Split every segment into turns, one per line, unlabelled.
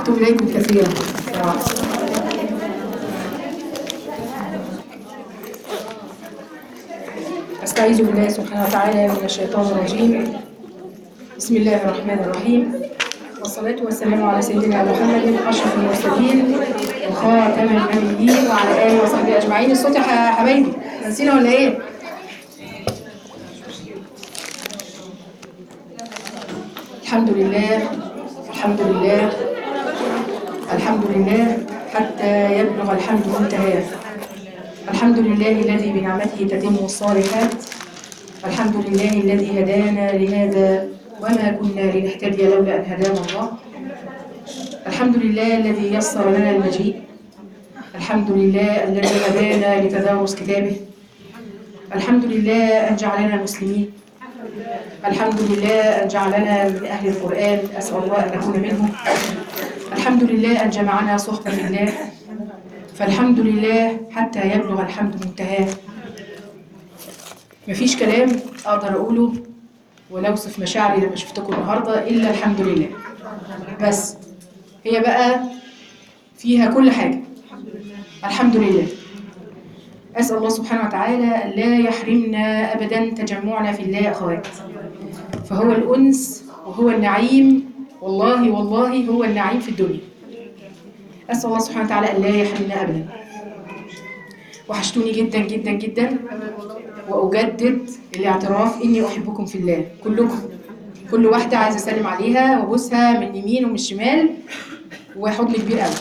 أشفقت إليكم كثيرا صراحة. أستعيذ بالله سبحانه وتعالى من الشيطان الرجيم. بسم الله الرحمن الرحيم، والصلاة والسلام على سيدنا محمد أشرف المرسلين وخاتم النبيين وعلى آله وصحبه أجمعين. الصوت يا حبايبي نسينا ولا إيه؟ الحمد لله الحمد لله الحمد لله حتى يبلغ الحمد منتهاه. الحمد لله الذي بنعمته تتم الصالحات. الحمد لله الذي هدانا لهذا وما كنا لنهتدي لولا أن هدانا الله. الحمد لله الذي يسر لنا المجيء. الحمد لله الذي هدانا لتدارس كتابه. الحمد لله أن جعلنا مسلمين. الحمد لله أن جعلنا من أهل القرآن، أسأل الله أن نكون منهم. الحمد لله أن جمعنا صحبة الله. فالحمد لله حتى يبلغ الحمد منتهاه. مفيش كلام أقدر أقوله ولا أوصف مشاعري لما شفتكم النهاردة إلا الحمد لله. بس هي بقى فيها كل حاجة. الحمد لله. أسأل الله سبحانه وتعالى أن لا يحرمنا أبدا تجمعنا في الله أخوات، فهو الأنس وهو النعيم، والله والله هو النعيم في الدنيا. أسأل الله سبحانه وتعالى أن لا يحرمنا أبدا. وحشتوني جدا جدا جدا، وأجدد الاعتراف إني أحبكم في الله كلكم. كل واحدة عايزة أسلم عليها وأبوسها من اليمين ومن الشمال، وحضن كبير قوي.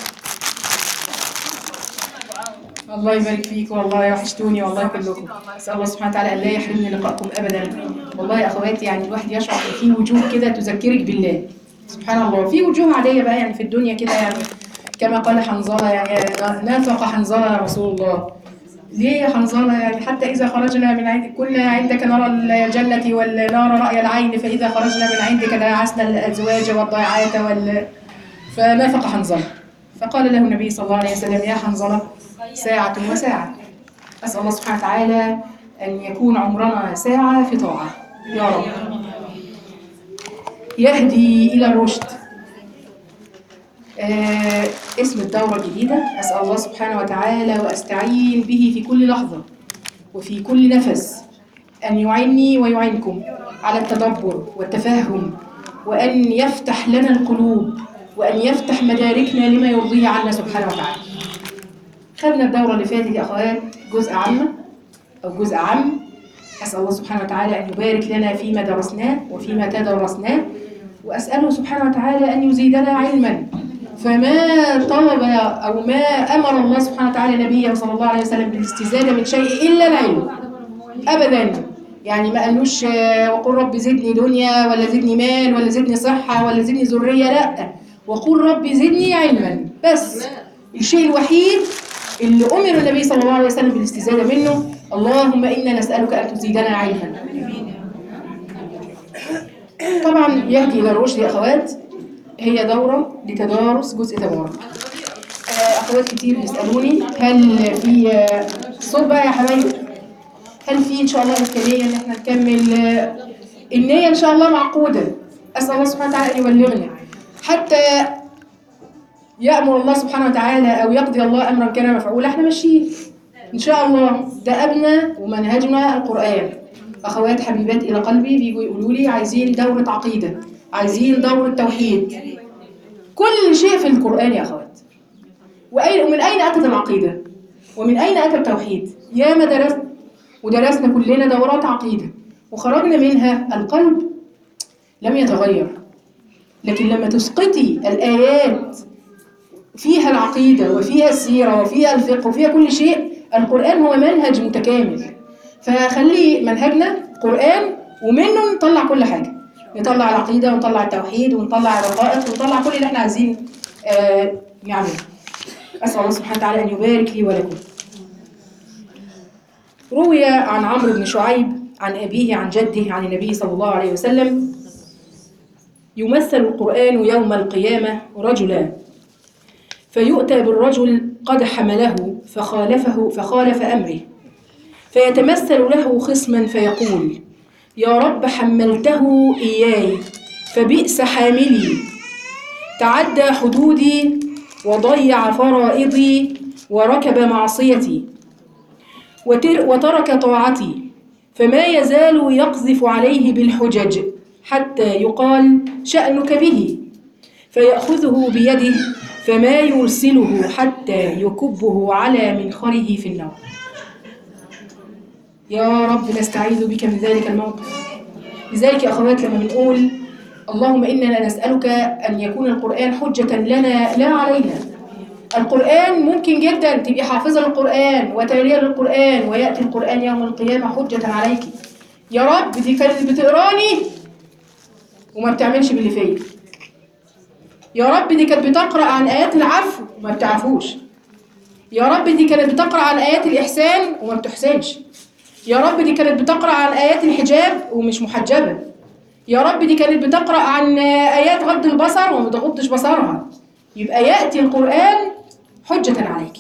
الله يبارك فيك والله، وحشتوني والله كلكم. أسأل الله سبحانه وتعالى أن لا يحرمني لقاءكم أبدا. والله يا أخواتي يعني الواحد يشعر إن في وجوه كده تذكرك بالله سبحان الله. في وجوه عادية بقى يعني في الدنيا كده، يعني كما قال حنظلة، يعني نافق حنظلة يا رسول الله. ليه يا حنظلة؟ يعني حتى إذا خرجنا من عندك كنا عندك نرى الجنة والنار رأي العين، فإذا خرجنا من عندك داعسنا الأزواج والضيعات فنافق حنظلة. فقال له النبي صلى الله عليه وسلم: يا حنظلة ساعة وساعة. أسأل الله سبحانه وتعالى أن يكون عمرنا ساعة في طاعة يا رب. يهدي إلى الرشد. اسم الدورة الجديدة. أسأل الله سبحانه وتعالى وأستعين به في كل لحظة وفي كل نفس أن يعيني ويعينكم على التدبر والتفهم، وأن يفتح لنا القلوب، وأن يفتح مداركنا لما يرضيه عنا سبحانه وتعالى. خدنا الدورة اللي فاتت يا أخوات جزء عامة أو جزء عام. أسأل الله سبحانه وتعالى أن يبارك لنا فيما درسناه وفيما تدرسناه، وأسأله سبحانه وتعالى أن يزيدنا علما. فما طلب أو ما أمر الله سبحانه وتعالى نبيه صلى الله عليه وسلم بالاستزادة من شيء إلا العلم أبدا. يعني ما قالوش وقل رب زدني دنيا ولا زدني مال ولا زدني صحة ولا زدني ذرية، لا، وقل رب زدني علما. بس الشيء الوحيد اللي أمر النبي صلى الله عليه وسلم بالاستزادة منه: اللهم إنا نسألك أن تزيدنا علما. طبعا يهدي إلى الرشد يا أخوات هي دورة لتدارس جزء تبارك. أخوات كتير بيسألوني هل في صوت بقى يا حبايبي، هل في إن شاء الله إمكانية إن احنا نكمل؟ النية إن شاء الله معقودة. أسأل الله سبحانه وتعالى أن يبلغنا حتى يأمر الله سبحانه وتعالى أو يقضي الله أمرا كان مفعولا. احنا ماشيين إن شاء الله. دأبنا ومنهجنا القرآن. أخوات حبيبات إلى قلبي بيجوا يقولوا لي عايزين دورة عقيدة، عايزين دورة توحيد. كل شيء في القرآن يا أخوات. ومن أين أتت العقيدة؟ ومن أين أتى التوحيد؟ ياما درسنا ودرسنا كلنا دورات عقيدة وخرجنا منها القلب لم يتغير. لكن لما تسقطي الآيات فيها العقيدة وفيها السيرة وفيها الفقه وفيها كل شيء، القرآن هو منهج متكامل. فخلي منهجنا قرآن ومنه نطلع كل حاجة، نطلع العقيدة ونطلع التوحيد ونطلع الرقائق ونطلع كل اللي احنا عايزين نعمله. أسأل الله سبحانه وتعالى أن يبارك لي ولكم. روي عن عمرو بن شعيب عن أبيه عن جده عن النبي صلى الله عليه وسلم: يمثل القرآن يوم القيامة رجلا، فيؤتى بالرجل قد حمله فخالف أمره، فيتمثل له خصما فيقول: يا رب حملته إياي فبئس حاملي. تعدى حدودي وضيع فرائضي وركب معصيتي وترك طاعتي، فما يزال يقذف عليه بالحجج حتى يقال شأنك به، فيأخذه بيده فما يرسله حتى يكبه على منخره في النار. يا رب نستعيذ بك من ذلك الموقف. لذلك يا أخوات لما بنقول اللهم إننا نسألك أن يكون القرآن حجة لنا لا علينا. القرآن ممكن جدا تبقي حافظة للقرآن وتالية للقرآن ويأتي القرآن يوم القيامة حجة عليك. يا رب دي كانت بتقراني وما بتعملش باللي فيا. يا رب دي كانت بتقرأ عن آيات العفو وما بتعفوش. يا رب دي كانت بتقرأ عن آيات الإحسان وما بتحسنش. يا رب دي كانت بتقرأ عن آيات الحجاب ومش محجبة. يا رب دي كانت بتقرأ عن آيات غض البصر وما بتغضش بصرها. يبقى يأتي القرآن حجة عليك.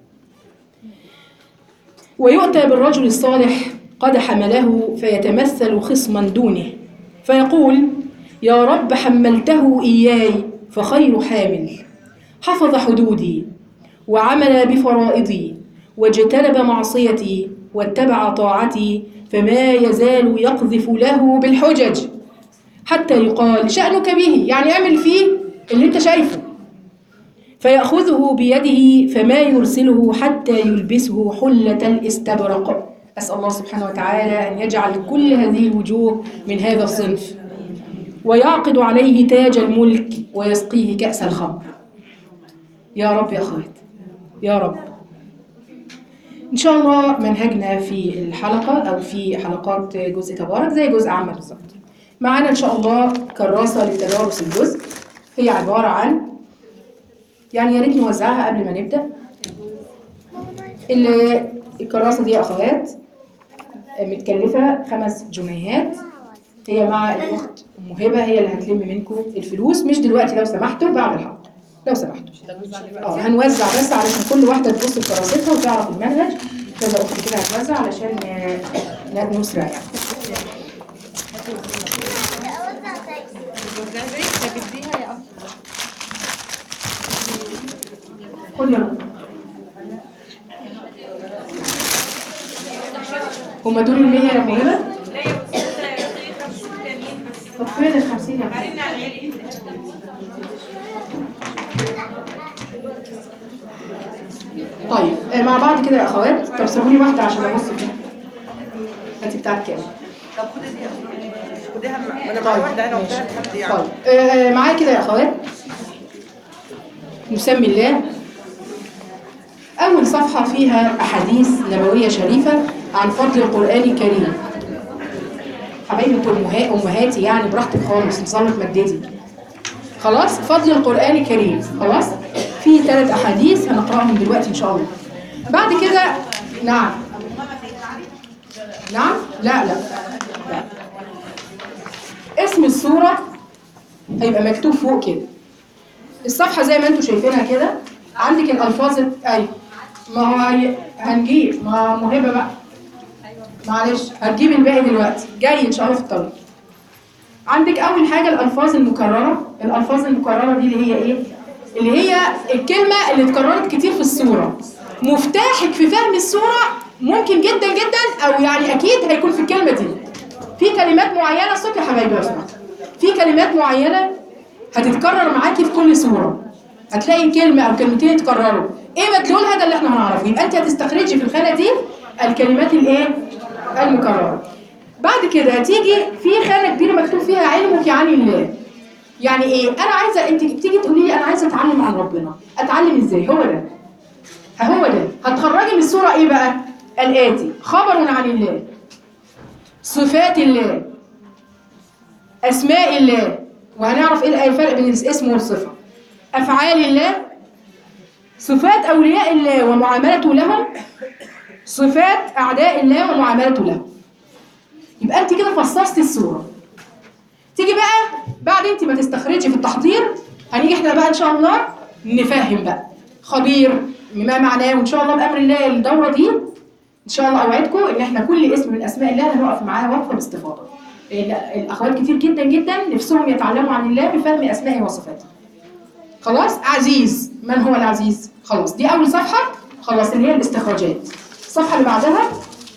ويؤتى بالرجل الصالح قد حمله فيتمثل خصما دونه فيقول يا رب حملته إياي فخير حامل، حفظ حدودي وعمل بفرائضي واجتنب معصيتي واتبع طاعتي، فما يزال يقذف له بالحجج حتى يقال شأنك به، يعني اعمل فيه اللي انت شايفه، فيأخذه بيده فما يرسله حتى يلبسه حلة الاستبرق. أسأل الله سبحانه وتعالى أن يجعل كل هذه الوجوه من هذا الصنف، ويعقد عليه تاج الملك ويسقيه كأس الخمر. يا رب يا أخوات يا رب. إن شاء الله منهجنا في الحلقة أو في حلقات جزء تبارك زي جزء عامة بالظبط. معانا إن شاء الله كراسة لتدارس الجزء، هي عبارة عن يعني يا ريت نوزعها قبل ما نبدأ. الكراسة دي يا أخوات متكلفة 5 جنيهات، هي مع الأخت أم هبة هي اللي هتلم منكم الفلوس، مش دلوقتي لو سمحتوا، بعد الحلقة لو سمحتوا. هنوزع بس علشان كل واحدة تبص في كراستها وتعرف المنهج. كذا أخت كده هتوزع علشان نسرع يعني. خد يا رب. هما دول ال 100 يا مهمة؟ طب فين ال 50 يا مهمة؟ طيب مع بعض كده يا أخوات. طب سيبوني واحدة عشان أبص فيها. أنت بتاعت كام؟
طب خديها انا معايا واحده انا وبتاعت حد يعني.
طيب معايا كده يا أخوات. نسمي الله. أول صفحة فيها أحاديث نبوية شريفة عن فضل القرآن الكريم. حبايبي انتوا أمهاتي يعني براحتك خالص، نصلح مادتي. خلاص فضل القرآن الكريم. خلاص في 3 أحاديث هنقرأهم دلوقتي إن شاء الله. بعد كده نعم لا اسم السورة هيبقى مكتوب فوق كده. الصفحة زي ما انتوا شايفينها كده. عندك الألفاظ أيوة ما هو هنجيب ما مهبة بقى معلش هتجيب الباقي دلوقتي جاي إن شاء الله في الطريق. عندك أول حاجة الألفاظ المكررة. الألفاظ المكررة دي اللي هي إيه؟ اللي هي الكلمة اللي اتكررت كتير في السورة. مفتاحك في فهم السورة ممكن جدا جدا أو يعني أكيد هيكون في الكلمة دي. في كلمات معينة صوت يا حبايبي لو سمحت. في كلمات معينة هتتكرر معاكي في كل سورة. هتلاقي كلمة أو كلمتين يتكرروا. إيه مدلولها؟ ده اللي إحنا هنعرفه. يبقى أنت هتستخرجي في الخانة دي الكلمات الإيه؟ المكررة. بعد كده هتيجي في خانة كبيرة مكتوب فيها علمك عن الله. يعني إيه؟ أنا عايزة أنت تيجي تقولي لي أنا عايزة أتعلم عن ربنا. أتعلم إزاي؟ هو ده. هتخرجي من السورة إيه بقى؟ الآتي: خبر عن الله، صفات الله، أسماء الله، وهنعرف إيه الفرق بين الاسم والصفة، أفعال الله، صفات أولياء الله ومعاملته لهم، صفات أعداء الله ومعاملته لهم. يبقى أنت كده فصصتي السورة. تيجي بقى بعد أنت ما تستخرجي في التحضير، هنيجي إحنا بقى إن شاء الله نفهم بقى خبير ما معناه. وإن شاء الله بأمر الله الدورة دي إن شاء الله أوعدكم إن إحنا كل اسم من أسماء الله هنقف معاه وقفة باستفاضة. الأخوات كتير جدا جدا نفسهم يتعلموا عن الله بفهم أسمائه وصفاته. خلاص. عزيز، من هو العزيز؟ خلاص دي أول صفحة، خلاص اللي هي الاستخراجات. الصفحة اللي بعدها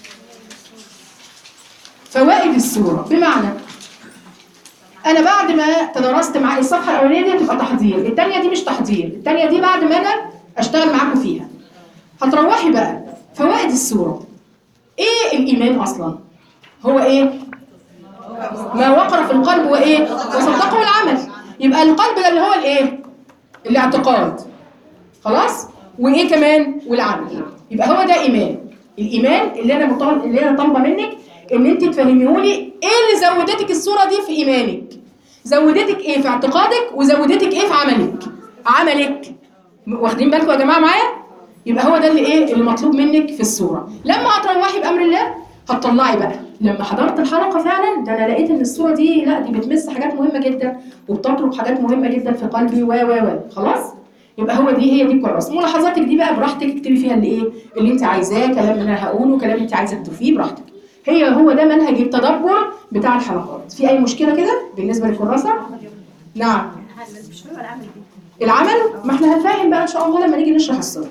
فوائد السورة. بمعنى أنا بعد ما تدرست معايا الصفحة الأولانية دي هتبقى تحضير، الثانية دي مش تحضير، الثانية دي بعد ما أنا أشتغل معاكم فيها. هتروحي بقى فوائد السورة. إيه الإيمان أصلا؟ هو إيه؟ ما وقر في القلب وإيه؟ وصدقه العمل. يبقى القلب ده اللي هو الإيه؟ الاعتقاد. خلاص؟ وإيه كمان؟ والعمل. يبقى هو ده إيمان. الإيمان اللي أنا طالبة منك إن أنت تفهميهولي إيه اللي زودتك الصورة دي في إيمانك؟ زودتك إيه في اعتقادك؟ وزودتك إيه في عملك؟ عملك. واخدين بالكم يا جماعة معايا؟ يبقى هو ده اللي إيه؟ اللي مطلوب منك في الصورة. لما هتروحي بأمر الله هتطلعي بقى. لما حضرت الحلقة فعلا ده أنا لقيت إن الصورة دي لا دي بتمس حاجات مهمة جدا وبتطرق حاجات مهمة جدا في قلبي خلاص؟ يبقى هو دي هي دي الكراسة. ملاحظاتك دي بقى براحتك اكتبي فيها اللي ايه اللي انت عايزاه، كلام انا هقوله، كلام انت عايزه تضيفيه براحتك. هو ده منهج التدبر بتاع الحلقات. في اي مشكله كده بالنسبه للكراسه؟ نعم. العمل ما احنا هنفهم بقى ان شاء الله لما نيجي نشرح الصدر.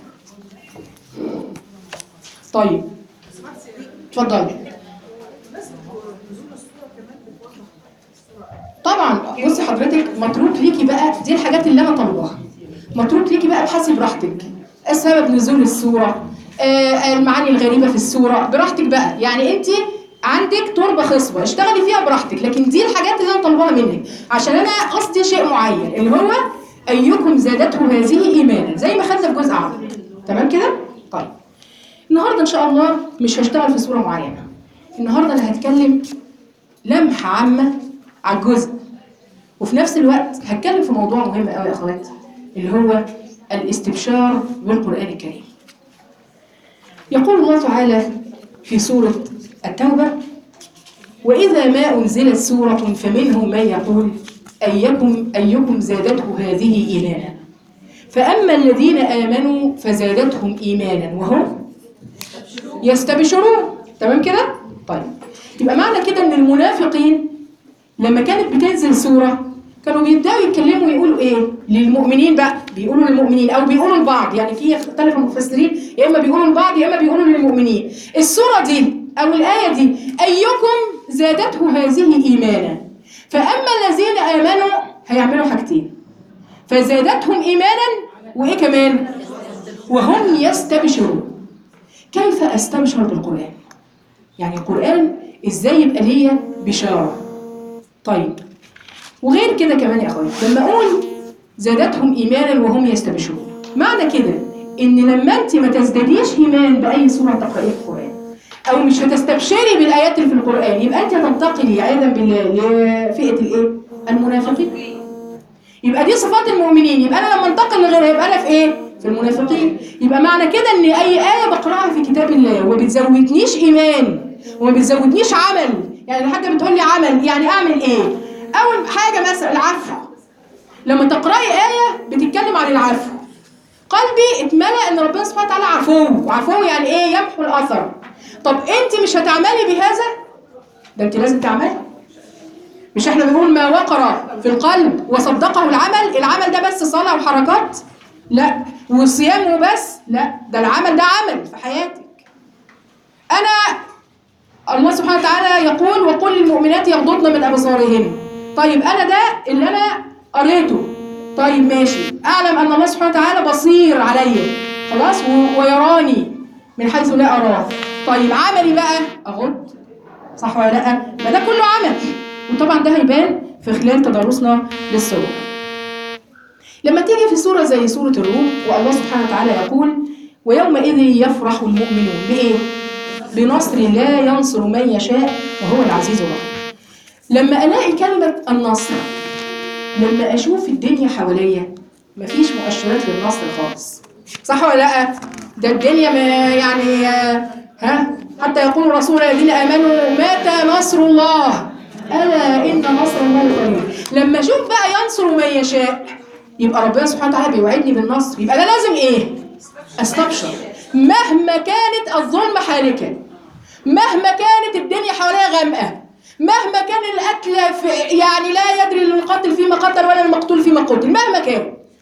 طيب اتفضلي. طبعا بصي حضرتك متروك ليكي بقى دي الحاجات اللي انا طالباها، متروك ليكي بقى ابحثي براحتك. سبب نزول السوره، المعاني الغريبه في السوره براحتك بقى. يعني انت عندك تربه خصبه اشتغلي فيها براحتك، لكن دي الحاجات اللي انا طالباها منك عشان انا قصدي شيء معين اللي هو ايكم زادته هذه ايمانا زي ما خدنا في جزء عام. تمام كده؟ طيب النهارده ان شاء الله مش هشتغل في سوره معينه. النهارده انا هتكلم لمحه عامه على الجزء، وفي نفس الوقت هتكلم في موضوع مهم قوي يا اخواتي اللي هو الاستبشار بالقرآن الكريم. يقول الله تعالى في سورة التوبة: وإذا ما أنزلت سورة فمنهم من يقول أيكم زادته هذه إيمانا فأما الذين آمنوا فزادتهم إيمانا وهم يستبشرون. تمام كده؟ طيب يبقى معنى كده إن المنافقين لما كانت بتنزل سورة كانوا بيبداوا يتكلموا ويقولوا ايه للمؤمنين بقى، بيقولوا للمؤمنين او بيقولوا لبعض، يعني في اختلاف المفسرين يا اما بيقولوا لبعض يا اما بيقولوا للمؤمنين. السوره دي او الايه دي ايكم زادته هذه ايمانا فاما الذين امنوا هيعملوا حاجتين: فزادتهم ايمانا وايه كمان؟ وهم يستبشرون. كيف استبشر بالقران؟ يعني القران ازاي يبقى ليا بشاره؟ طيب وغير كده كمان يا اخويا لما اقول زادتهم ايمانا وهم يستبشرون، معنى كده ان لما انت ما تزداديش ايمان باي سوره تقرايها في القران او مش هتستبشري بالايات اللي في القران يبقى انت هتنتقلي عياذا بالله لفئه الايه؟ المنافقين. يبقى دي صفات المؤمنين، يبقى انا لما انتقل لغيرها يبقى انا في ايه؟ في المنافقين. يبقى معنى كده ان اي ايه بقراها في كتاب الله وما بتزودنيش ايمان وما بتزودنيش عمل، يعني لو حد بتقول لي عمل يعني اعمل ايه؟ أول حاجة مثلا العفو. لما تقرأي آية بتتكلم عن العفو قلبي اتملأ إن ربنا سبحانه وتعالى عفو يعني إيه؟ يمحو الأثر. طب أنت مش هتعملي بهذا؟ ده أنت لازم تعملي. مش إحنا بنقول ما وقر في القلب وصدقه العمل ده بس صلاة وحركات؟ لا. وصيام وبس؟ لا، ده العمل ده عمل في حياتك. الله سبحانه وتعالى يقول: وقل للمؤمنات يغضضن من أبصارهن. طيب أنا ده اللي أنا قريته، طيب ماشي، أعلم أن الله سبحانه وتعالى بصير عليا خلاص ويراني من حيث لا أراه. طيب عملي بقى أغض، صح ولا لأ؟ ما ده كله عمل، وطبعا ده هيبان في خلال تدرسنا للسورة. لما تيجي في سورة زي سورة الروم والله سبحانه وتعالى يقول: ويومئذ يفرح المؤمنون بإيه؟ بنصر الله ينصر من يشاء وهو العزيز الرحيم. لما ألاقي كلمة النصر، لما أشوف الدنيا حواليا مفيش مؤشرات للنصر خالص، صح ولا لأ؟ ده الدنيا يعني حتى يقول الرسول الذين آمنوا متى نصر الله ألا إن نصر الله قريب. لما أشوف بقى ينصر من يشاء يبقى ربنا سبحانه وتعالى بيوعدني بالنصر، يبقى أنا لازم إيه؟ أستبشر. مهما كانت الظلم حالكا، مهما كانت الدنيا حواليها غامقة، مهما كان القتل يعني لا يدري القاتل فيما قتل ولا المقتول فيما قتل، مهما كان،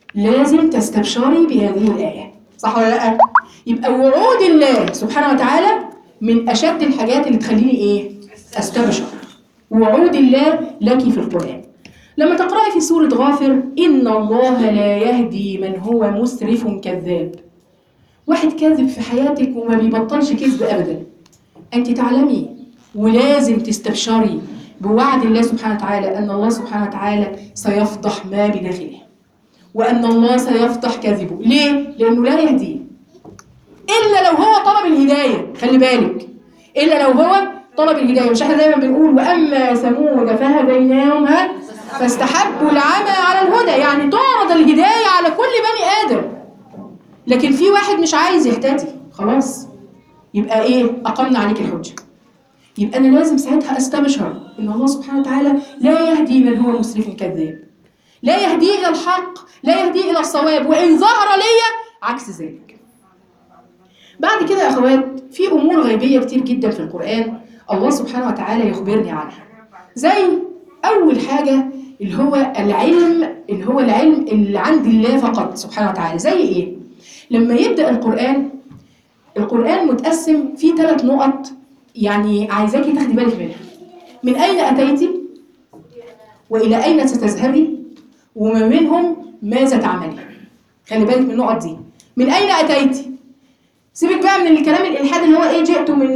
لازم تستبشري بهذه الآية، صح ولا لا؟ يبقى وعود الله سبحانه وتعالى من أشد الحاجات اللي تخليني إيه؟ أستبشر. وعود الله لك في القرآن. لما تقرأي في سورة غافر: إن الله لا يهدي من هو مسرف كذاب. واحد كاذب في حياتك وما بيبطلش كذب أبدا. أنت تعلمي ولازم تستبشري بوعد الله سبحانه وتعالى أن الله سبحانه وتعالى سيفضح ما بداخله، وأن الله سيفضح كذبه. ليه؟ لأنه لا يهديه إلا لو هو طلب الهداية. خلي بالك، إلا لو هو طلب الهداية. مش احنا دايما بنقول: وأما ثمود فهديناهم فاستحبوا العمى على الهدى، يعني تعرض الهداية على كل بني آدم. لكن في واحد مش عايز يهتدي، خلاص يبقى إيه؟ أقمنا عليك الحجة. يبقى أنا لازم ساعتها أستبشر إن الله سبحانه وتعالى لا يهدي من هو مسرف كذاب، لا يهدي إلى الحق، لا يهدي إلى الصواب، وإن ظهر لي عكس ذلك. بعد كده يا أخوات، في أمور غيبية كتير جدا في القرآن الله سبحانه وتعالى يخبرني عنها. زي أول حاجة اللي هو العلم اللي عند الله فقط سبحانه وتعالى. زي إيه؟ لما يبدأ القرآن متقسم في 3 نقط، يعني عايزاكي تاخدي بالك منها. من أين أتيتي؟ وإلى أين ستذهبي؟ وما منهم ماذا تعملي؟ خلي بالك من النقط دي. من أين أتيتي؟ سيبك بقى من الكلام الإلحاد اللي هو إيه، جئت من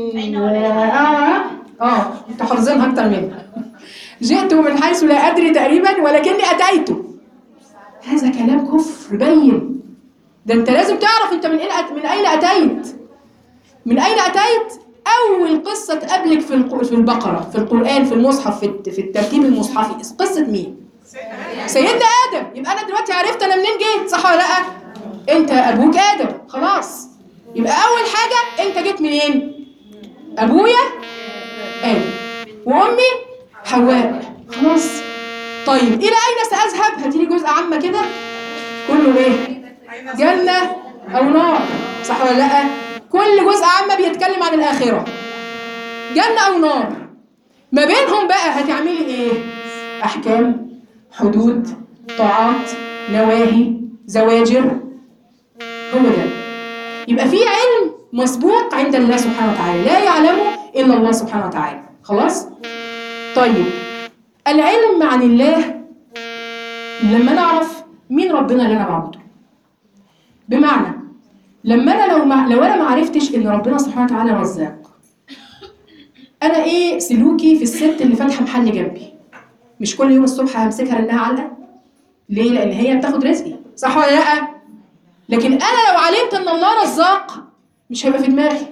انتوا حافظينها أكتر منها. جئت من حيث لا أدري تقريبا ولكني أتيت. هذا كلام كفر بين. ده أنت لازم تعرف أنت من أين أتيت. من أين أتيت؟ أول قصة تقابلك في البقرة، في القرآن، في المصحف، في الترتيب المصحفي، قصة مين؟ سيدنا آدم. يبقى أنا دلوقتي عرفت أنا منين جيت، صح ولا لأ؟ أنت أبوك آدم، خلاص. يبقى أول حاجة أنت جيت منين؟ أبويا آدم وأمي حواء، خلاص. طيب إلى أين سأذهب؟ هاتيلي جزء عامة كده كله إيه؟ جنة أو نار، صح ولا لأ؟ كل جزء عامة بيتكلم عن الآخرة، جنة أو نار. ما بينهم بقى هتعملي إيه؟ أحكام، حدود، طاعات، نواهي، زواجر. هو ده. يبقى في علم مسبوق عند الله سبحانه وتعالى لا يعلمه إلا الله سبحانه وتعالى، خلاص؟ طيب العلم عن الله لما نعرف مين ربنا اللي أنا بعبده. بمعنى لما أنا لو أنا ما عرفتش إن ربنا سبحانه وتعالى رزاق، أنا إيه سلوكي في الست اللي فاتحة محل جنبي؟ مش كل يوم الصبح همسكها لأنها علقة؟ ليه؟ لأن هي بتاخد رزقي، صح ولا لأ؟ لكن أنا لو علمت إن الله رزاق مش هيبقى في دماغي،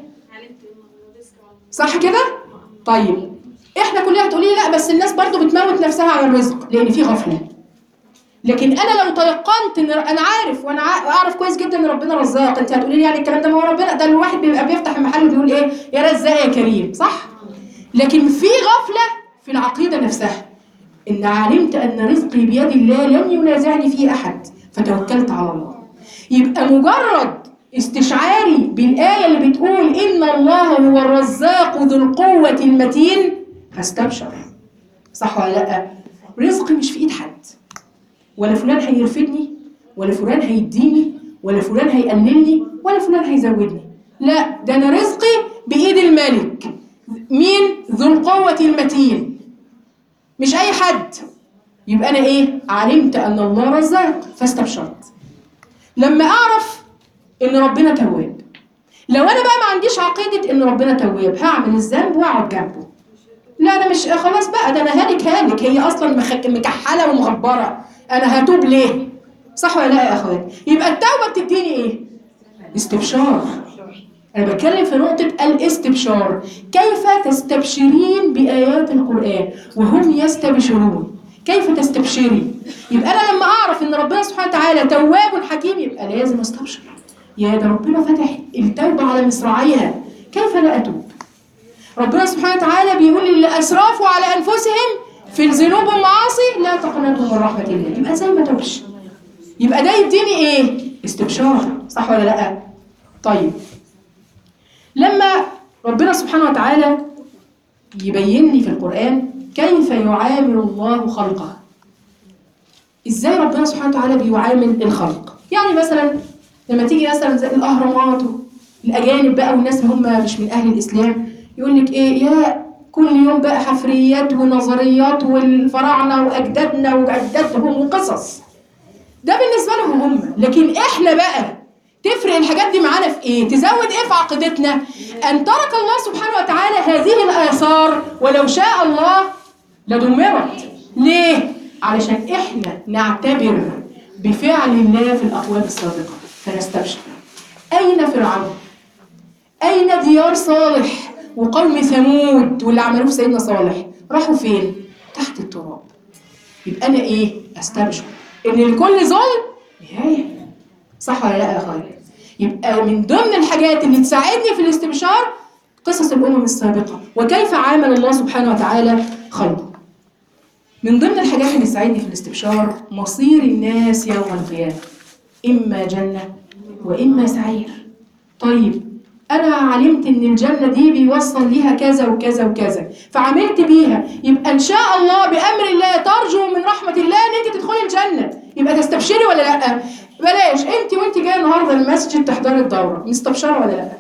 صح كده؟ طيب إحنا كلنا هتقولي لي: لأ بس الناس برضو بتموت نفسها على الرزق، لأن في غفلة. لكن أنا لو تيقنت إن أنا عارف، وأنا أعرف كويس جدا إن ربنا رزاق، أنت هتقولي لي يعني الكلام ده ما هو ربنا، ده الواحد بيبقى بيفتح المحل وبيقول إيه؟ يا رزاق يا كريم، صح؟ لكن في غفلة في العقيدة نفسها، إن علمت أن رزقي بيد الله لن ينازعني فيه أحد فتوكلت على الله. يبقى مجرد استشعاري بالآية اللي بتقول إن الله هو الرزاق ذو القوة المتين هستبشر، صح ولا لأ؟ رزقي مش في إيد حد، ولا فلان هيرفدني، ولا فلان هيديني، ولا فلان هيقللني، ولا فلان هيزودني. لا، ده أنا رزقي بإيد الملك. مين؟ ذو القوة المتين، مش أي حد. يبقى أنا إيه؟ علمت أن الله رزاق فاستبشرت. لما أعرف إن ربنا تواب، لو أنا بقى ما عنديش عقيدة إن ربنا تواب، هعمل الذنب وأقعد جنبه. لا أنا مش خلاص بقى، ده أنا هالك، هي أصلا مكحلة ومغبرة، أنا هتوب ليه؟ صح ولا لا يا أخوات؟ يبقى التوبة بتديني إيه؟ استبشار. أنا بتكلم في نقطة الاستبشار. كيف تستبشرين بآيات القرآن وهم يستبشرون؟ كيف تستبشري؟ يبقى أنا لما أعرف إن ربنا سبحانه وتعالى تواب حكيم، يبقى لازم أستبشر. يا ده ربنا فتح التوبة على مصراعيها، كيف لا أتوب؟ ربنا سبحانه وتعالى بيقول اللي أسرفوا على أنفسهم في الذنوب والمعاصي لا تقنطوا من رحمة الله. يبقى زي ما توبش، يبقى ده يديني إيه؟ استبشار، صح ولا لأ؟ طيب لما ربنا سبحانه وتعالى يبين لي في القرآن كيف يعامل الله خلقه، ازاي ربنا سبحانه وتعالى بيعامل الخلق. يعني مثلا لما تيجي مثلا زي الاهرامات الاجانب بقى والناس اللي هم مش من اهل الاسلام، يقول لك ايه، يا كل يوم بقى حفريات ونظريات والفراعنه واجدادنا واجدادهم وقصص. ده بالنسبه لهم هم، لكن احنا بقى تفرق الحاجات دي معانا في ايه؟ تزود ايه في عقيدتنا؟ ان ترك الله سبحانه وتعالى هذه الاثار ولو شاء الله لدمرت. ليه؟ علشان احنا نعتبر بفعل الله في الاقوام السابقه فنستبشر. اين فرعون؟ اين ديار صالح وقوم ثمود واللي عملوه في سيدنا صالح؟ راحوا فين؟ تحت التراب. يبقى انا ايه؟ استبشر ان لكل ظلم نهايه. صح ولا لا يا اخوان؟ يبقى من ضمن الحاجات اللي تساعدني في الاستبشار قصص الامم السابقه وكيف عامل الله سبحانه وتعالى خلقه. من ضمن الحاجات اللي تساعدني في الاستبشار مصير الناس يوم القيامه، اما جنه واما سعير. طيب انا علمت ان الجنه دي بيوصل ليها كذا وكذا وكذا فعملت بيها، يبقى ان شاء الله بامر الله ترجو من رحمه الله ان انت تدخلي الجنه، يبقى تستبشري ولا لا؟ بلاش انت وانت جايه النهارده المسجد تحضري الدوره مستبشره ولا لا؟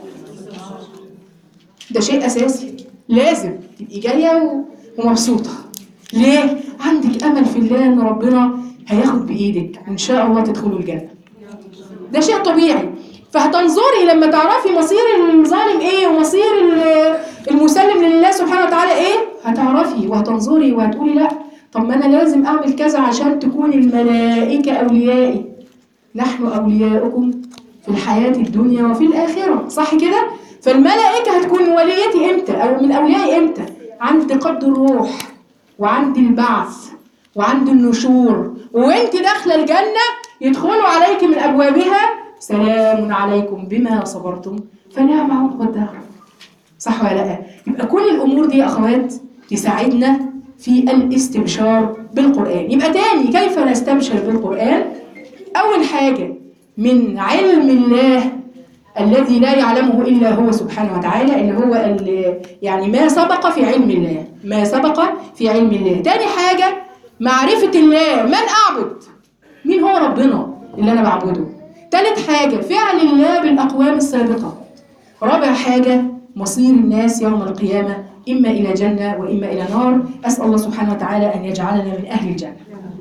ده شيء اساسي، لازم تبقي جايه ومبسوطه. ليه؟ عندك امل في الله ان ربنا هياخد بايدك وان شاء الله تدخلوا الجنه. ده شيء طبيعي. فهتنظري لما تعرفي مصير الظالم ايه ومصير المسلم لله سبحانه وتعالى ايه، هتعرفي وهتنظري وهتقولي لا طب ما انا لازم اعمل كذا عشان تكون الملائكه اوليائي. نحن اولياؤكم في الحياه الدنيا وفي الاخره، صح كده؟ فالملائكه هتكون وليتي امتى او من اوليائي امتى؟ عند قبض الروح وعند البعث وعند النشور، وانت داخله الجنه يدخلوا عليك من ابوابها سلام عليكم بما صبرتم فنعم عقبى الدار. صح ولا لا؟ يبقى كل الامور دي يا اخوات تساعدنا في الاستبشار بالقران. يبقى تاني كيف نستبشر بالقران؟ اول حاجه من علم الله الذي لا يعلمه الا هو سبحانه وتعالى، اللي هو يعني ما سبق في علم الله، ما سبق في علم الله. تاني حاجه معرفه الله، من اعبد؟ مين هو ربنا اللي انا بعبده؟ ثالث حاجة فعل الله بالأقوام السابقة. رابع حاجة مصير الناس يوم القيامة إما إلى جنة وإما إلى نار. أسأل الله سبحانه وتعالى أن يجعلنا من أهل الجنة.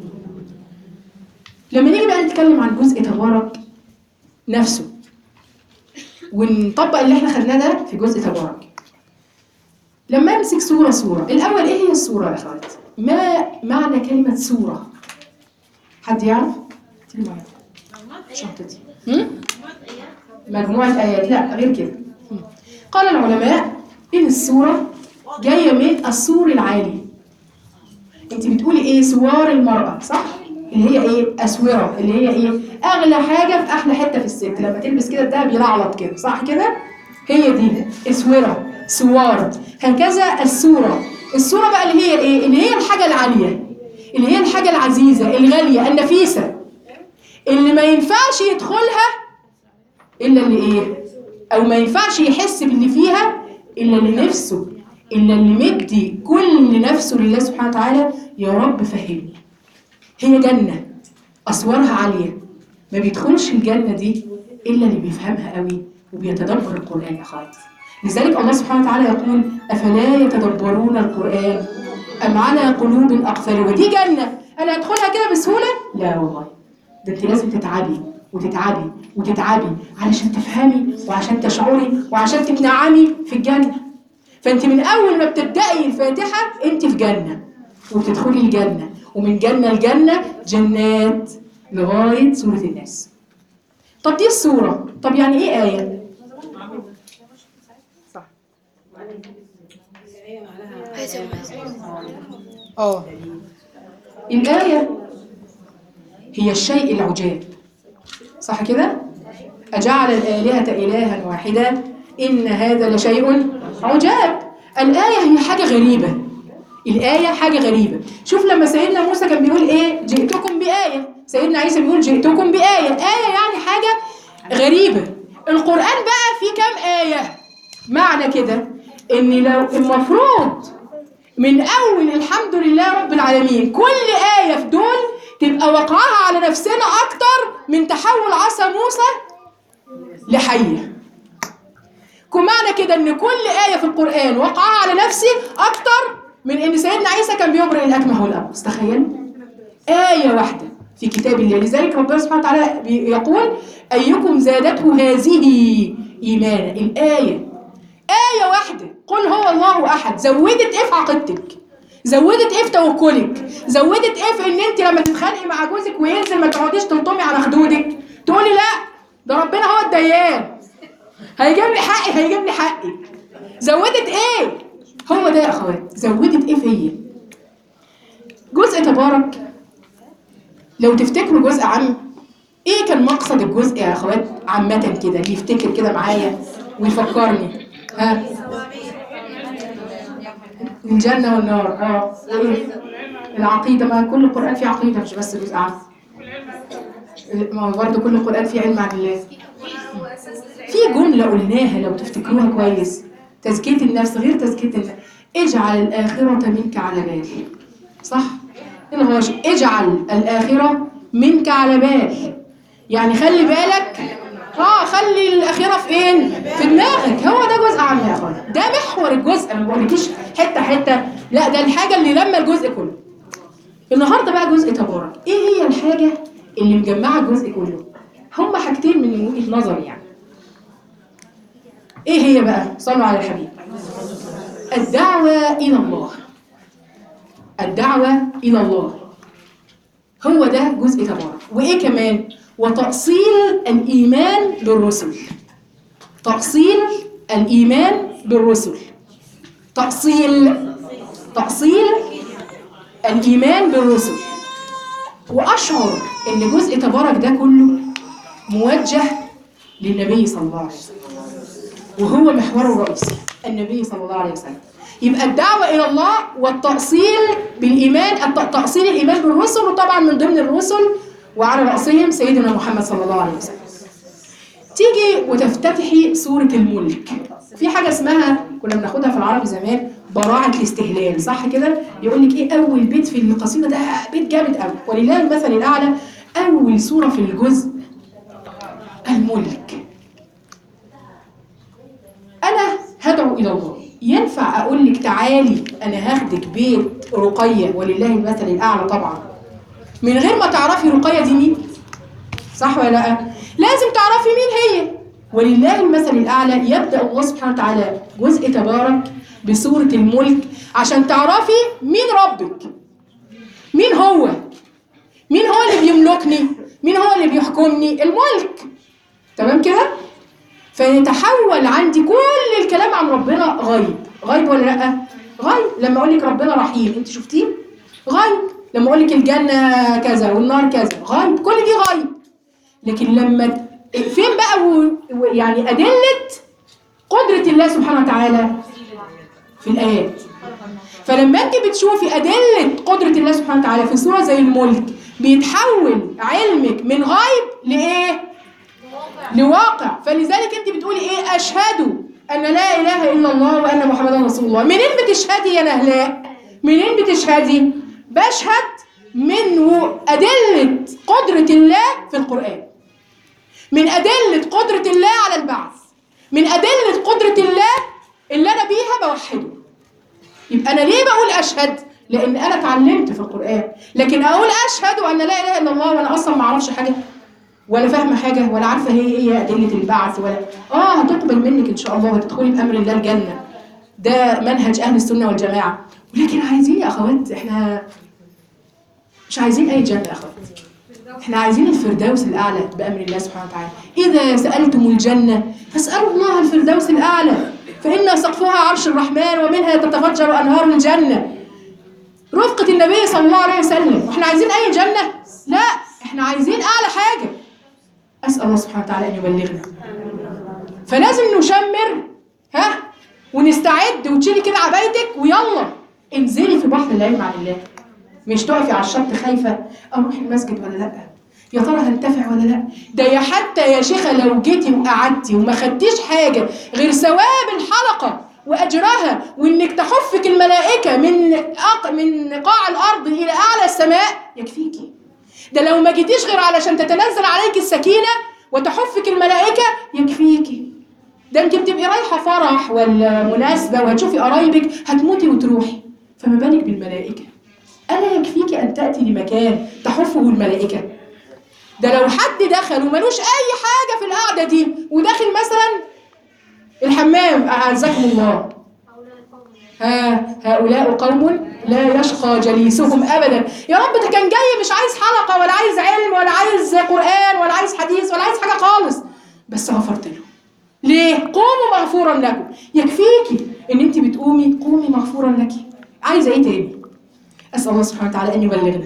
لما نيجي بقى نتكلم عن جزء تبارك نفسه ونطبق اللي احنا خدناه ده في جزء تبارك، لما امسك سورة الأول إيه هي السورة يا أخوات؟ ما معنى كلمة سورة؟ حد يعرف؟ شنطتي مجموعة آيات، لا غير كده. قال العلماء إن السورة جاية من السور العالي. انت بتقولي ايه؟ سوار المرأة، صح؟ اللي هي ايه؟ أسورة، اللي هي ايه؟ أغلى حاجة في أحلى حتة في الست، لما تلبس كده الدهب يلعلط كده، صح كده؟ هي دي أسورة، سوار. هكذا السورة. السورة بقى اللي هي ايه؟ اللي هي الحاجة العالية، اللي هي الحاجة العزيزة الغالية النفيسة، اللي ما ينفعش يدخلها إلا اللي إيه؟ أو ما ينفعش يحس باللي فيها إلا اللي نفسه، إلا اللي مدي كل نفسه لله سبحانه وتعالى. يا رب فهمني. هي جنة أسوارها عالية، ما بيدخلش الجنة دي إلا اللي بيفهمها قوي وبيتدبر القرآن يا أخوات. لذلك الله سبحانه وتعالى يقول أفلا يتدبرون القرآن أم على قلوب أقفالها. ودي جنة أنا أدخلها كده بسهولة؟ لا والله، ده انت لازم تتعبي وتتعبي وتتعبي علشان تفهمي وعشان تشعري وعشان تتنعمي في الجنة. فانت من اول ما بتبدأي الفاتحة انت في جنة وبتدخلي الجنة، ومن جنة لجنة جنات لغاية سورة الناس. طب دي السورة، طب يعني ايه آية؟
صح.
الآية هي الشيء العجاب، صح كده؟ أجعل الآلهة إلها واحدا إن هذا لشيء عجاب. الآية هي حاجة غريبة. الآية حاجة غريبة. شوف لما سيدنا موسى كان بيقول إيه؟ جئتكم بآية. سيدنا عيسى بيقول جئتكم بآية. آية يعني حاجة غريبة. القرآن بقى فيه كام آية؟ معنى كده إن لو المفروض من أول الحمد لله رب العالمين كل آية في دول تبقى وقعها على نفسنا اكتر من تحول عصا موسى لحيه. معنى كده ان كل آية في القرآن وقعها على نفسي اكتر من ان سيدنا عيسى كان بيبرئ الاكمه والابرص. تخيل آية واحدة في كتاب الله. لذلك ربنا سبحانه وتعالى يقول ايكم زادته هذه ايمانا. الآية آية واحدة قل هو الله احد زودت ايه في عقيدتك؟ زودت ايه في توكلك؟ زودت ايه في ان انت لما تتخانقي مع جوزك وينزل ما تقعديش تلطمي على خدودك تقولي لا ده ربنا هو الديان هيجيب لي حقي هيجيب لي حقي؟ زودت ايه؟ هو ده يا اخوات. زودت ايه فيا؟ جزء تبارك لو تفتكروا جزء عام، ايه كان مقصد الجزء يا اخوات عامة كده؟ اللي يفتكر كده معايا ويفكرني. ها؟ الجنة والنار. ايه؟ العقيدة. ما كل القرآن فيه عقيدة مش بس جزء عام. ما هو برضه كل القرآن فيه علم عن الله. في جملة قلناها لو تفتكروها كويس، تزكية النفس غير تزكية النفس. اجعل الآخرة منك على بال. صح؟ هنا هو اجعل الآخرة منك على بال. يعني خلي بالك، خلي الآخرة فين؟ في دماغك. هو ده جزء عام يا اخوان. ده محور الجزء. انا ما بقولكيش حتة حتة، لا ده الحاجة اللي لما الجزء كله. النهارده بقى جزء تبارك. ايه هي الحاجة اللي مجمعة الجزء كله؟ هما حاجتين من وجهة نظري يعني. ايه هي بقى؟ صلوا على الحبيب. الدعوة إلى الله. الدعوة إلى الله هو ده جزء تبارك. وإيه كمان؟ وتأصيل الإيمان بالرسل. تأصيل الإيمان بالرسل. تأصيل الإيمان بالرسل. وأشعر إن جزء تبارك ده كله موجه للنبي صلى الله عليه وسلم، وهو محوره الرئيسي النبي صلى الله عليه وسلم. يبقى الدعوة إلى الله والتأصيل بالإيمان، تأصيل الإيمان بالرسل، وطبعا من ضمن الرسل وعلى رأسهم سيدنا محمد صلى الله عليه وسلم. تيجي وتفتتحي سورة الملك. في حاجة اسمها كنا بناخدها في العربي زمان براعة الاستهلال، صح كده؟ يقول لك ايه أول بيت في القصيدة ده بيت جامد قوي، ولله المثل الأعلى. أول سورة في الجزء الملك. أنا هدعو إلى الله. ينفع أقول لك تعالي أنا هاخدك بيت رقية، ولله المثل الأعلى طبعا، من غير ما تعرفي رقية دي مين؟ صح ولا لا؟ لازم تعرفي مين هي. ولله المثل الأعلى. يبدأ الله سبحانه وتعالى جزء تبارك بسورة الملك عشان تعرفي مين ربك. مين هو؟ مين هو اللي بيملكني؟ مين هو اللي بيحكمني؟ الملك. تمام كده؟ فيتحول عندي كل الكلام عن ربنا غيب. غيب ولا لا؟ غيب. لما اقول لك ربنا رحيم انت شفتيه؟ غيب. لما اقول لك الجنه كذا والنار كذا غيب. كل دي غيب. لكن لما فين بقى يعني ادله قدره الله سبحانه وتعالى؟ في الايات. فلما انت بتشوفي ادله قدره الله سبحانه وتعالى في سوره زي الملك بيتحول علمك من غيب لايه؟ لواقع. فلذلك انت بتقولي ايه؟ اشهد ان لا اله الا الله وان محمدا رسول الله. منين بتشهدي يا نهلاء؟ منين بتشهدي؟ بشهد من ادله قدره الله في القران، من ادله قدره الله على البعث، من ادله قدره الله اللي انا بيها بوحده. يبقى انا ليه بقول اشهد؟ لان انا اتعلمت في القران. لكن اقول اشهد ان لا اله الا الله وانا اصلا ما اعرفش حاجه ولا فاهمه حاجه ولا عارفه هي ادله البعث ولا هتقبل منك ان شاء الله وهتدخلي بامر الله الجنه. ده منهج اهل السنه والجماعه. ولكن عايزين يا اخوات، احنا مش عايزين اي جنه يا اخوات، احنا عايزين الفردوس الاعلى بامر الله سبحانه وتعالى. اذا سالتم الجنه فاسالوا الله الفردوس الاعلى فان سقفها عرش الرحمن ومنها تتفجر انهار الجنه. رفقه النبي صلى الله عليه وسلم. واحنا عايزين اي جنه؟ لا، احنا عايزين اعلى حاجه. أسأل الله سبحانه وتعالى أن يبلغنا. فلازم نشمر ونستعد وتشيلي كده عبايتك ويلا انزلي في بحر العلم عن الله. مش تقفي على الشط خايفة أروح المسجد ولا لأ؟ يا ترى هنتفع ولا لأ؟ ده يا حتى يا شيخة لو جيتي وقعدتي وما خدتيش حاجة غير ثواب الحلقة وأجرها وإنك تحفك الملائكة من قاع الأرض إلى أعلى السماء يكفيكي. ده لو ما جيتيش غير علشان تتنزل عليك السكينة وتحفك الملائكة يكفيكي. ده انت بتبقي رايحة فرح ولا مناسبة وهتشوفي قرايبك هتموتي وتروحي، فما بالك بالملائكة. ألا يكفيكي أن تأتي لمكان تحفه الملائكة؟ ده لو حد دخل وملوش أي حاجة في القعدة دي وداخل مثلا الحمام أعزكم الله، هؤلاء قوم لا يشقى جليسهم أبدا. يا رب ده كان جاي مش عايز حلقة ولا عايز علم ولا عايز قرآن ولا عايز حديث ولا عايز حاجة خالص، بس غفرت له. ليه؟ قوموا مغفورا لكم. يكفيكي ان انت بتقومي قومي مغفورا لك. عايزه ايه تاني؟ اسال الله سبحانه وتعالى ان يبلغنا.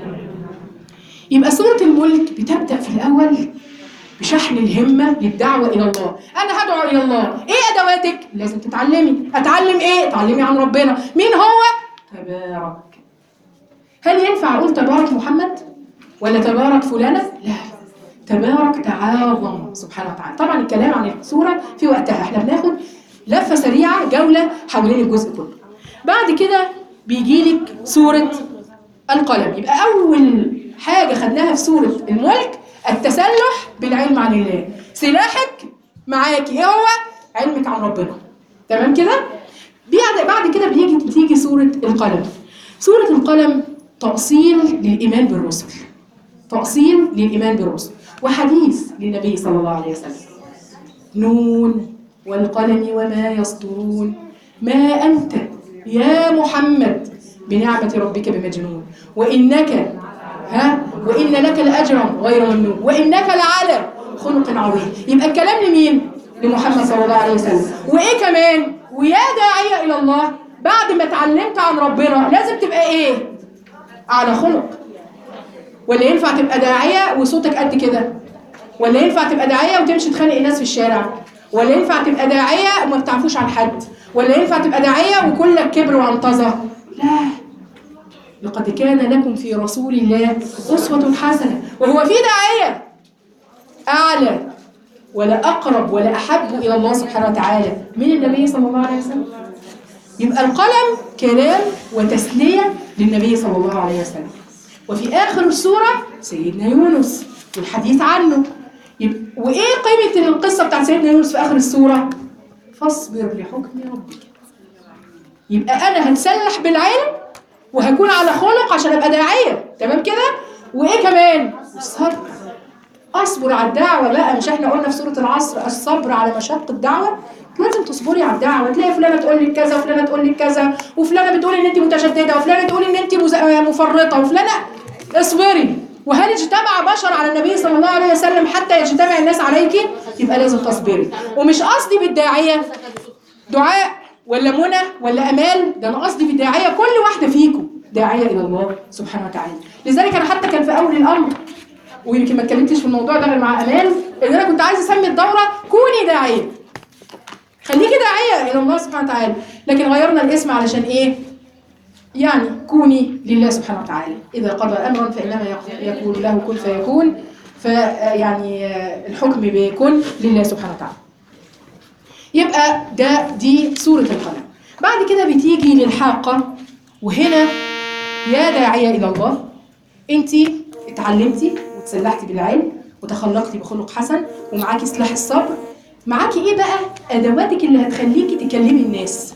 يبقى سوره الملك بتبدا في الاول بشحن الهمه للدعوه الى الله. انا هدعو الى الله، ايه ادواتك؟ لازم تتعلمي. اتعلم ايه؟ تعلمي عن ربنا. مين هو؟ تبارك. هل ينفع اقول تبارك محمد ولا تبارك فلانه؟ لا، تبارك تعاظم سبحانه وتعالى. طبعا الكلام عن السورة في وقتها، احنا بناخد لفة سريعة جولة حوالين الجزء كله. بعد كده بيجيلك سورة القلم. يبقى أول حاجة خدناها في سورة الملك التسلح بالعلم عن الله. سلاحك معاكي ايه هو؟ علمك عن ربنا. تمام كده؟ بعد كده بتيجي سورة القلم. سورة القلم تأصيل للإيمان بالرسل. تأصيل للإيمان بالرسل وحديث للنبي صلى الله عليه وسلم. نون والقلم وما يسطرون ما أنت يا محمد بنعمة ربك بمجنون وإن لك لأجرا غير ممنون وإنك لعلى خلق عظيم. يبقى الكلام لمين؟ لمحمد صلى الله عليه وسلم. وإيه كمان؟ ويا داعية إلى الله بعد ما اتعلمت عن ربنا لازم تبقى إيه؟ على خلق. ولا ينفع تبقى داعية وصوتك قد كده؟ ولا ينفع تبقى داعية وتمشي تخانق الناس في الشارع؟ ولا ينفع تبقى داعية وما بتعرفوش عن حد؟ ولا ينفع تبقى داعية وكلك كبر وعنطزة؟ لا، لقد كان لكم في رسول الله أسوة حسنة. وهو في داعية أعلى ولا أقرب ولا أحب إلى الله سبحانه وتعالى من النبي صلى الله عليه وسلم. يبقى القلم كلام وتسلية للنبي صلى الله عليه وسلم. وفي آخر السورة سيدنا يونس والحديث عنه. وإيه قيمة القصة بتاعت سيدنا يونس في آخر السورة؟ فاصبر لحكم ربك. يبقى أنا هتسلح بالعلم وهكون على خلق عشان أبقى داعية. تمام كده؟ وإيه كمان؟ الصبر. أصبر على الدعوة بقى. مش إحنا قلنا في سورة العصر الصبر على مشق الدعوة؟ لازم تصبري على الدعوة. تلاقي فلانة تقول لك كذا وفلانة تقول لك كذا وفلانة بتقول إن أنت متشددة وفلانة تقول إن أنت مفرطة وفلانة. اصبري. وهل اجتمع بشر على النبي صلى الله عليه وسلم حتى يجتمع الناس عليك؟ يبقى لازم تصبري. ومش قصدي بالداعية دعاء ولا منى ولا امال، ده انا قصدي بالداعية كل واحدة فيكم داعية الى الله سبحانه وتعالى. لذلك انا حتى كان في اول الامر ويمكن ما اتكلمتش في الموضوع ده غير مع امال ان انا كنت عايزه اسمي الدوره كوني داعية. خليكي داعية الى الله سبحانه وتعالى، لكن غيرنا الاسم علشان ايه؟ يعني كوني لله سبحانه وتعالى. إذا قضى أمرا فإنما يقول له كن فيكون. فيعني الحكم بكن لله سبحانه وتعالى. يبقى دي سورة القلم. بعد كده بتيجي للحاقة. وهنا يا داعية إلى الله، أنت اتعلمتي وتسلحتي بالعلم وتخلقتي بخلق حسن ومعاكي سلاح الصبر. معاكي إيه بقى؟ أدواتك اللي هتخليكي تكلمي الناس.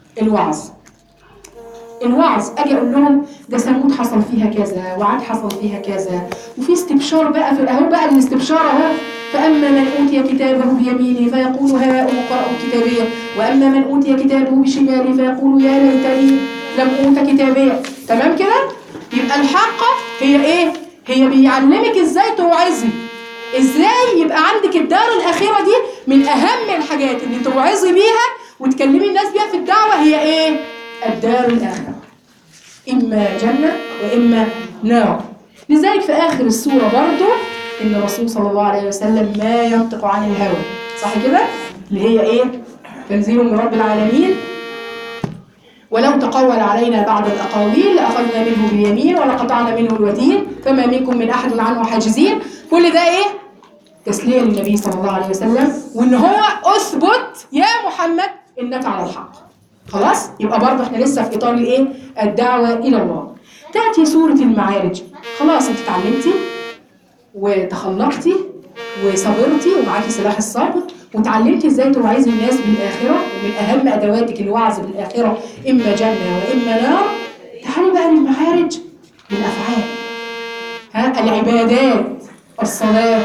الوعظ اجي اقول لهم ده ثمود حصل فيها كذا وعاد حصل فيها كذا وفي استبشار بقى في اهو بقى الاستبشار اهو. فاما من اوتي كتابه بيمينه فيقول هاؤم اقرءوا كتابيه واما من اوتي كتابه بشماله فيقول يا ليتني لم اوت كتابيه. تمام كده؟ يبقى الحاقه هي ايه؟ هي بيعلمك ازاي توعظي، ازاي يبقى عندك الدار الاخره دي من اهم الحاجات اللي توعظي بيها وتكلمي الناس بيها في الدعوه. هي ايه؟ الدار الآخرة، إما جنة وإما نار. لذلك في آخر السورة برضو إن الرسول صلى الله عليه وسلم ما ينطق عن الهوى، صح كده؟ اللي هي إيه؟ تنزيل من رب العالمين. ولو تقول علينا بعض الأقاويل لأخذنا منه باليمين ولقطعنا منه الوتين فما منكم من أحد عنه حاجزين. كل ده إيه؟ تسلية للنبي صلى الله عليه وسلم، وإن هو أثبت يا محمد إنك على الحق. خلاص؟ يبقى برضه احنا لسه في اطار الايه؟ الدعوه الى الله. تأتي سورة المعارج. خلاص انت اتعلمتي وتخلقتي وصبرتي ومعاكي سلاح الصبر وتعلمتي ازاي توعظي الناس بالآخرة، ومن أهم أدواتك الوعظ بالآخرة إما جنة وإما نار. تعالي بقى للمعارج بالأفعال، العبادات، الصلاة،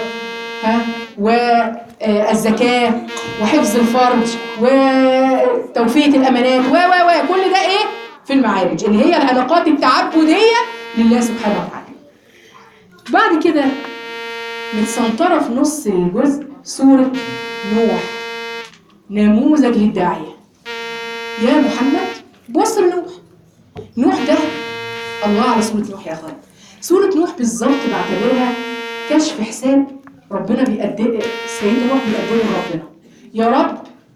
والزكاة وحفظ الفرج وتوفية الأمانات كل ده إيه؟ في المعارج اللي هي العلاقات التعبدية لله سبحانه وتعالى. بعد كده متسنطرة في نص الجزء سورة نوح، نموذج للداعية. يا محمد بص لنوح. نوح ده الله على سورة نوح يا أخوان. سورة نوح بالظبط بعتبرها كشف حساب ربنا بيقدم سيدنا نوح بيقدمه لربنا. يا رب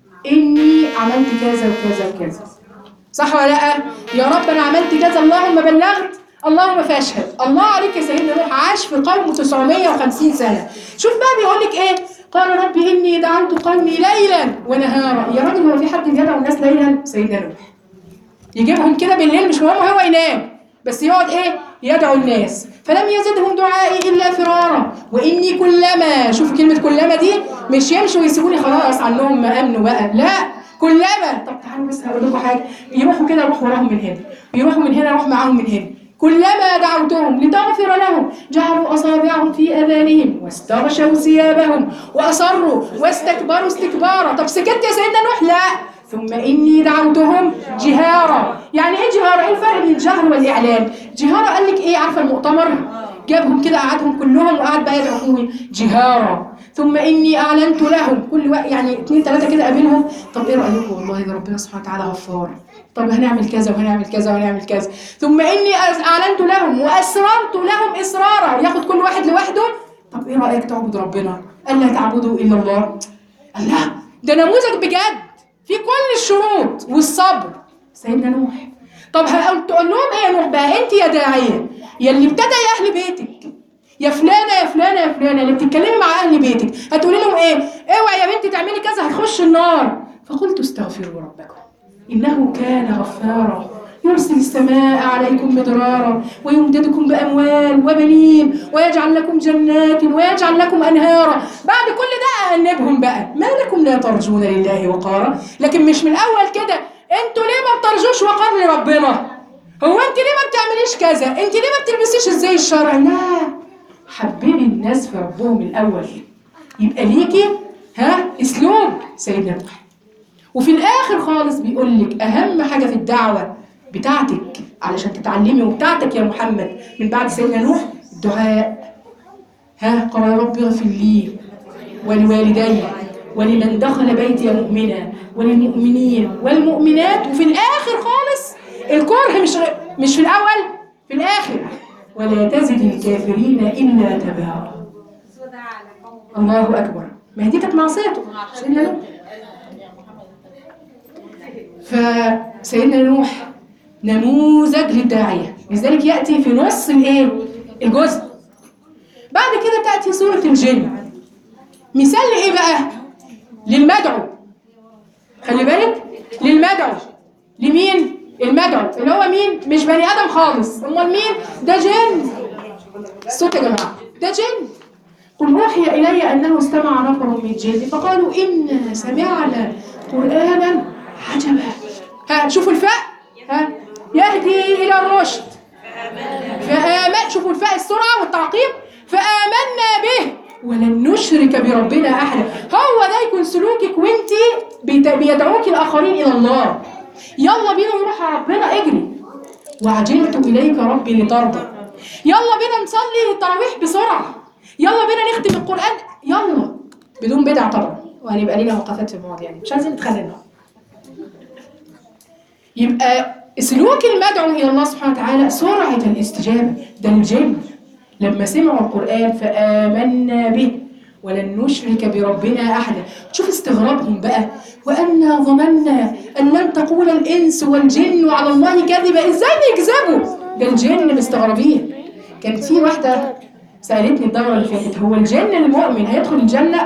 إني عملت كذا وكذا وكذا، صح ولا لأ؟ يا رب أنا عملت كذا، اللهم بلغت، اللهم فاشهد. الله عليك يا سيدنا نوح عاش في قومه 950 سنة. شوف بقى بيقول لك إيه؟ قال رب إني دعوت قومي ليلا ونهارا. يا راجل هو في حد يدعو الناس ليلا؟ سيدنا نوح يجيبهم كده بالليل، مش مهم هو ينام، بس يقعد ايه؟ يدعو الناس. فلم يزدهم دعائي الا فرارا واني كلما، شوفوا كلمه كلما دي، مش يمشوا ويسيبوني خلاص عنهم ما امنوا بقى، لا كلما. طب تعالوا بس هقول لكم حاجه، يروحوا كده اروح وراهم من هنا، يروحوا من هنا اروح معاهم من هنا. كلما دعوتهم لتغفر لهم جعلوا اصابعهم في اذانهم واستغشوا ثيابهم واصروا واستكبروا استكبارا. طب سكت يا سيدنا نوح؟ لا. ثم إني دعوتهم جهارا. يعني إيه جهارا؟ إيه الفرق بين الجهر والإعلان؟ جهارا قال لك إيه؟ عارفة المؤتمر؟ جابهم كده قعدهم كلهم وقعد بقى يدعوهم جهارا. ثم إني أعلنت لهم، كل وقت يعني 2 3 كده قابلهم. طب إيه رأيكم؟ والله ده ربنا سبحانه وتعالى غفار، طب هنعمل كذا وهنعمل كذا وهنعمل كذا. ثم إني أعلنت لهم وأسررت لهم إسرارا. ياخد كل واحد لوحده. طب إيه رأيك تعبد ربنا؟ ألا تعبدوا إلا الله. الله ده نموذج بجد في كل الشروط والصبر سيدنا نوح. طب تقول لهم ايه يا نوح بقى؟ انت يا داعيه، يا اللي ابتدى يا اهل بيتك، يا فلانه يا فلانه يا فلانه اللي بتتكلمي مع اهل بيتك، هتقولي لهم ايه؟ اوعي يا بنتي تعملي كذا هتخش النار. فقلت استغفروا ربكم انه كان غفارا يرسل السماء عليكم مدرارا ويمددكم باموال وبنين ويجعل لكم جنات ويجعل لكم انهارا. بعد كل ده أأنبهم بقى، ما لكم لا ترجون لله وقارا. لكن مش من الاول كده، انتوا ليه ما بترجوش وقار لربنا؟ هو انت ليه ما بتعمليش كذا؟ انت ليه ما بتلبسيش ازاي الشرع؟ لا، حببي الناس في ربهم الاول، يبقى ليكي اسلوب سيدنا نوح. وفي الاخر خالص بيقول لك اهم حاجه في الدعوه بتاعتك علشان تتعلمي وبتاعتك يا محمد من بعد سيدنا نوح الدعاء. قال يا رب اغفر لي ولوالدي ولمن دخل بيتي مؤمنا وللمؤمنين والمؤمنات. وفي الاخر خالص الكره مش في الاول، في الاخر ولا تزد الكافرين الا تبارا. الله اكبر. ما هي دي كانت معصيته سيدنا نوح. فسيدنا نوح نموذج للداعية، لذلك يأتي في نص الجزء. بعد كده تأتي سورة الجن، مثال لإيه بقى؟ للمدعو. خلي بالك، للمدعو. لمين؟ المدعو اللي هو مين؟ مش بني آدم خالص، امال مين؟ ده جن. الصوت يا جماعة، ده جن. قل أوحي إلي أنه استمع نفر من الجن فقالوا إنا سمعنا قرآنا عجبا. شوفوا الفاء، يهدي إلى الرشد فآمن. شوفوا الفاء السرعة والتعقيب. فآمنا به ولن نشرك بربنا أحدا. هو ده يكون سلوكك وانتي بيدعوك الآخرين إلى الله. يلا بينا نروح على ربنا، اجري. وعجلت إليك ربي لترضى. يلا بينا نصلي التراويح بسرعة، يلا بينا نختم القرآن، يلا بدون بدع طبعا، وهنبقى لنا وقفات في المواضيع دي، مش عايزين نتخلينا. يبقى سلوك المدعو إلى الله سبحانه وتعالى سرعة الاستجابة. ده الجن لما سمعوا القرآن فآمنا به ولن نشرك بربنا أحدا. شوف استغرابهم بقى، وأنا ظننا أن لن تقول الإنس والجن على الله كذبا. إزاي بيكذبوا؟ ده الجن مستغربين. كانت في واحدة سألتني الدورة اللي فاتت، هو الجن المؤمن هيدخل الجنة؟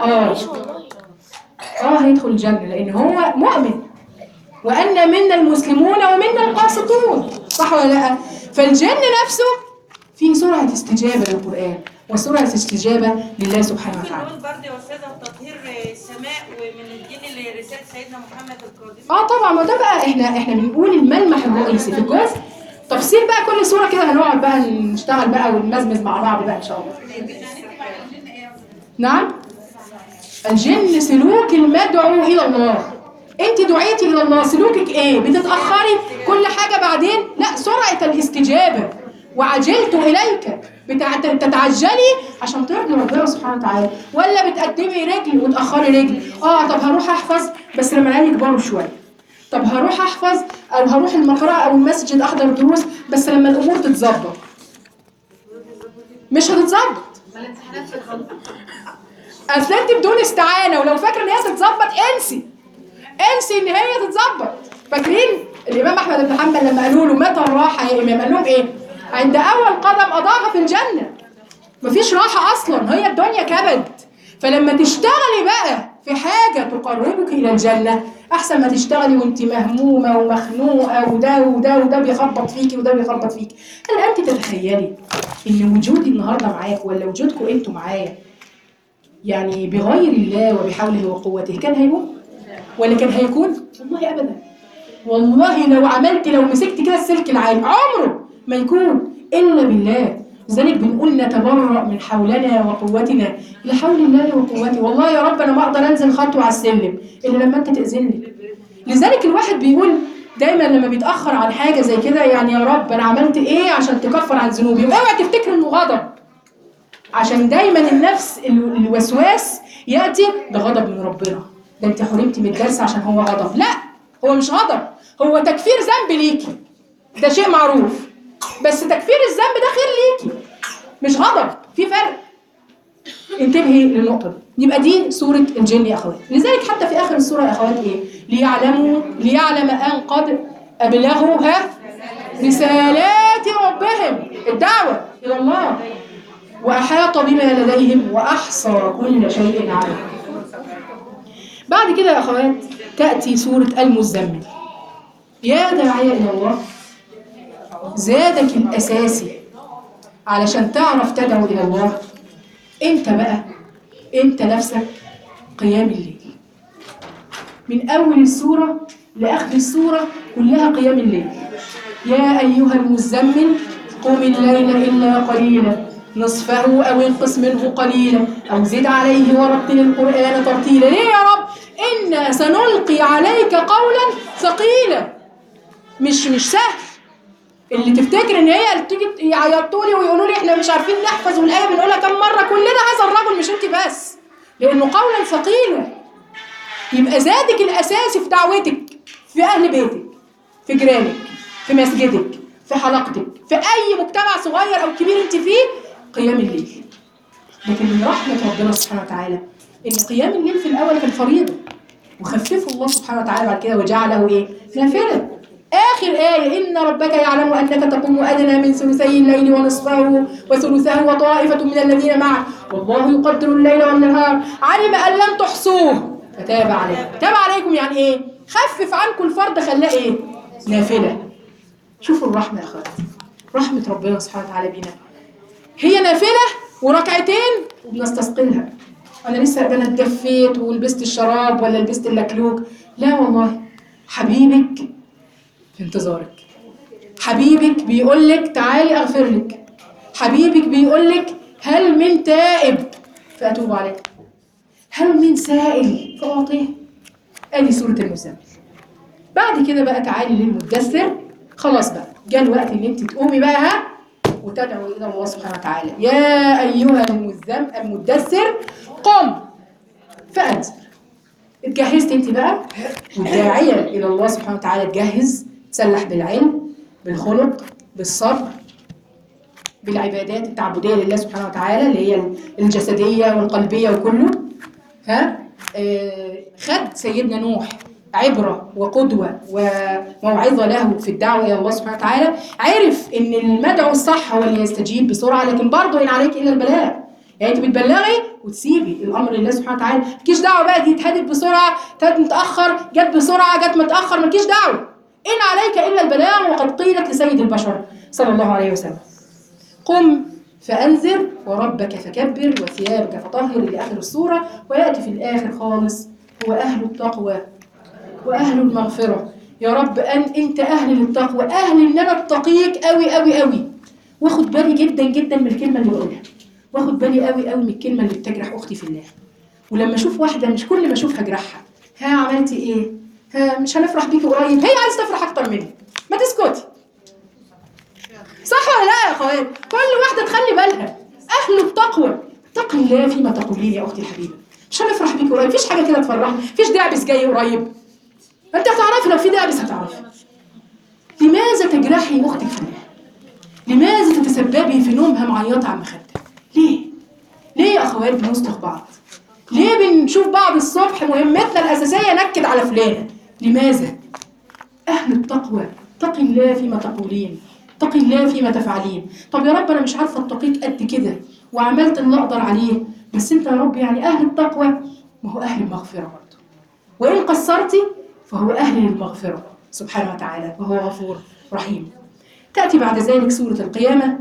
هيدخل الجنة لأن هو مؤمن. وأن منا المسلمون ومنا القاسطون. صح ولا لا؟ فالجن نفسه فيه سرعه استجابه للقران وسرعه استجابه لله سبحانه وتعالى.
نقول برضه يا استاذه تطهير السماء ومن الجن لرساله سيدنا محمد القادم.
طبعا، ما ده بقى احنا بنقول الملمح الرئيسي في الجزء. تفصيل بقى كل سوره كده هنقعد بقى نشتغل بقى ونمزمز مع بعض بقى ان شاء الله. نعم، الجن سلوك المدعو الى الله. انت دعيتي الى الله، سلوكك ايه؟ بتتاخري كل حاجه بعدين؟ لا، سرعه الاستجابه. وعجلت اليك، بتتعجلي عشان ترضي ربنا سبحانه وتعالى، ولا بتقدمي رجل وتاخري رجل؟ طب هروح احفظ بس لما العيال يكبروا شويه. طب هروح احفظ او هروح المقرأة او المسجد احضر دروس بس لما الامور تتظبط. مش هتتظبط. اصل انت بدون استعانه، ولو فاكره ان هي تتظبط انسي ان هي تتظبط. فاكرين الامام احمد بن حنبل لما قالوا له متى الراحه يا امام؟ قال لهم ايه؟ عند اول قدم اضاعها في الجنه. مفيش راحه اصلا، هي الدنيا كبد. فلما تشتغلي بقى في حاجه تقربك الى الجنه احسن ما تشتغلي وانت مهمومه ومخنوقه وده بيخبط فيكي وده بيخبط فيكي. هل انت تتخيلي ان وجودي النهارده معاكم ولا وجودكم انتوا معايا يعني بغير الله وبحوله وقوته كان هيكون؟ ولا كان هيكون؟ والله ابدا. والله لو مسكت كده السلك العالي عمره ما يكون الا بالله. لذلك بنقول نتبرأ من حولنا وقوتنا لحول الله وقوته. والله يا رب انا ما اقدر انزل خطوه على السلم الا لما انت تاذني. لذلك الواحد بيقول دايما لما بيتاخر عن حاجه زي كده، يعني يا رب انا عملت ايه عشان تكفر عن ذنوبي؟ اوعى تفتكر انه غضب، عشان دايما النفس الوسواس ياتي بغضب من ربنا. ده انت حرمتي من الدرس عشان هو غضب. لا، هو مش غضب، هو تكفير ذنب ليكي، ده شيء معروف. بس تكفير الذنب ده خير ليكي، مش غضب، في فرق. انتبهي للنقطه دي. يبقى دي سوره الجن يا اخوات. لذلك حتى في اخر السوره يا اخوات ايه؟ ليعلم ان قد ابلغوا رسالات ربهم، الدعوه الى الله، واحاط بما لديهم واحصى كل شيء عليم. بعد كده يا اخوات تاتي سوره المزمل. يا داعيه الى الله، زادك الاساسي علشان تعرف تدعو الى الله انت بقى، انت نفسك قيام الليل. من اول السوره لاخر السوره كلها قيام الليل. يا ايها المزمل قم الليل الا قليلا نصفه او انقص منه قليلا او زد عليه ورتل القران ترتيلا. ليه يا رب؟ انا سنلقي عليك قولا ثقيلا. مش سهل. اللي تفتكر ان هي تيجي يعيطوا لي ويقولوا لي احنا مش عارفين نحفظ والايه بنقولها كم مره، كلنا هذا الرجل مش انت بس، لانه قولا ثقيلا. يبقى زادك الاساسي في دعوتك، في اهل بيتك، في جيرانك، في مسجدك، في حلقتك، في اي مجتمع صغير او كبير انت فيه، قيام الليل. لكن من رحمه ربنا سبحانه وتعالى ان قيام الليل في الاول كان فريضه، وخففه الله سبحانه وتعالى بعد كده وجعله ايه؟ نافله. آخر آية إن ربك يعلم أنك تقوم أدنى من ثلثي الليل ونصفه وثلثه وطائفة من الذين معه والله يقدر الليل والنهار علم أن لن تحصوه فتاب عليكم. تاب عليكم يعني إيه؟ خفف عنكم الفرض خلاه إيه؟ نافلة. شوفوا الرحمة يا أخواتي، رحمة ربنا سبحانه وتعالى بينا. هي نافلة وركعتين وبنستثقلها. أنا لسه أنا اتدفيت ولبست الشراب ولا لبست اللكلوك. لا والله، حبيبك في انتظارك. حبيبك بيقول لك تعالي اغفر لك. حبيبك بيقول لك هل من تائب فاتوب عليه، هل من سائل فاعطيه. ادي سوره المزمل. بعد كده بقى تعالي للمدثر. خلاص بقى جاء الوقت ان انت تقومي بقى وتدعو الى الله سبحانه وتعالى. يا ايها المدثر قم فانذر. اتجهزت انت بقى، والداعيه الى الله سبحانه وتعالى تجهز، تسلح بالعلم، بالخلق، بالصبر، بالعبادات التعبديه لله سبحانه وتعالى اللي هي الجسديه والقلبيه وكله. خد سيدنا نوح عبره وقدوه وموعظه له في الدعوه الى الله سبحانه وتعالى. عرف ان المدعو الصح هو اللي يستجيب بسرعه، لكن برضه ان عليك الا البلاغ. يعني انت بتبلغي وتسيبي الامر لله سبحانه وتعالى. مالكيش دعوه بقى دي اتهدت بسرعه، اتهدت متاخر، جت بسرعه، جت متاخر، مالكيش دعوه. إن عليك إلا البلاغ، وقد قيلت لسيد البشر صلى الله عليه وسلم. قم فأنذر وربك فكبر وثيابك فطهر إلى آخر السورة. ويأتي في الآخر خالص هو أهل التقوى وأهل المغفرة. يا رب أنت أهل للتقوى، أهل إن أنا أتقيك أوي أوي أوي. واخد بالي جدا جدا من الكلمة اللي بقولها، واخد بالي أوي أوي من الكلمة اللي بتجرح أختي في الله. ولما أشوف واحدة مش كل ما أشوفها أجرحها، ها عملتي إيه؟ ها مش هنفرح بيكي قريب، هي عايزة تفرح أكتر مني، ما تسكتي. صح ولا لا يا أخوات؟ كل واحدة تخلي بالها. أهل التقوى، اتقي الله فيما تقولين يا أختي الحبيبة. مش هنفرح بيكي قريب، مفيش حاجة كده تفرحني، مفيش دعبس جاي قريب. أنت هتعرفي لو في دعبس هتعرفي. لماذا تجرحي أختك في الله؟ لماذا تتسببي في نومها معيطة على المخدة؟ ليه؟ ليه يا أخوات بنصدق بعض؟ ليه بنشوف بعض الصبح مهمتنا الأساسية نكد على فلانة؟ لماذا؟ أهل التقوى، اتقي الله فيما تقولين، اتقي الله فيما تفعلين. طب يا رب أنا مش عارفة اتقيت قد كده وعملت اللي أقدر عليه، بس أنت يا رب يعني أهل التقوى، ما هو أهل المغفرة برضه. وإن قصرتي فهو أهل المغفرة سبحانه وتعالى، وهو غفور رحيم. تأتي بعد ذلك سورة القيامة.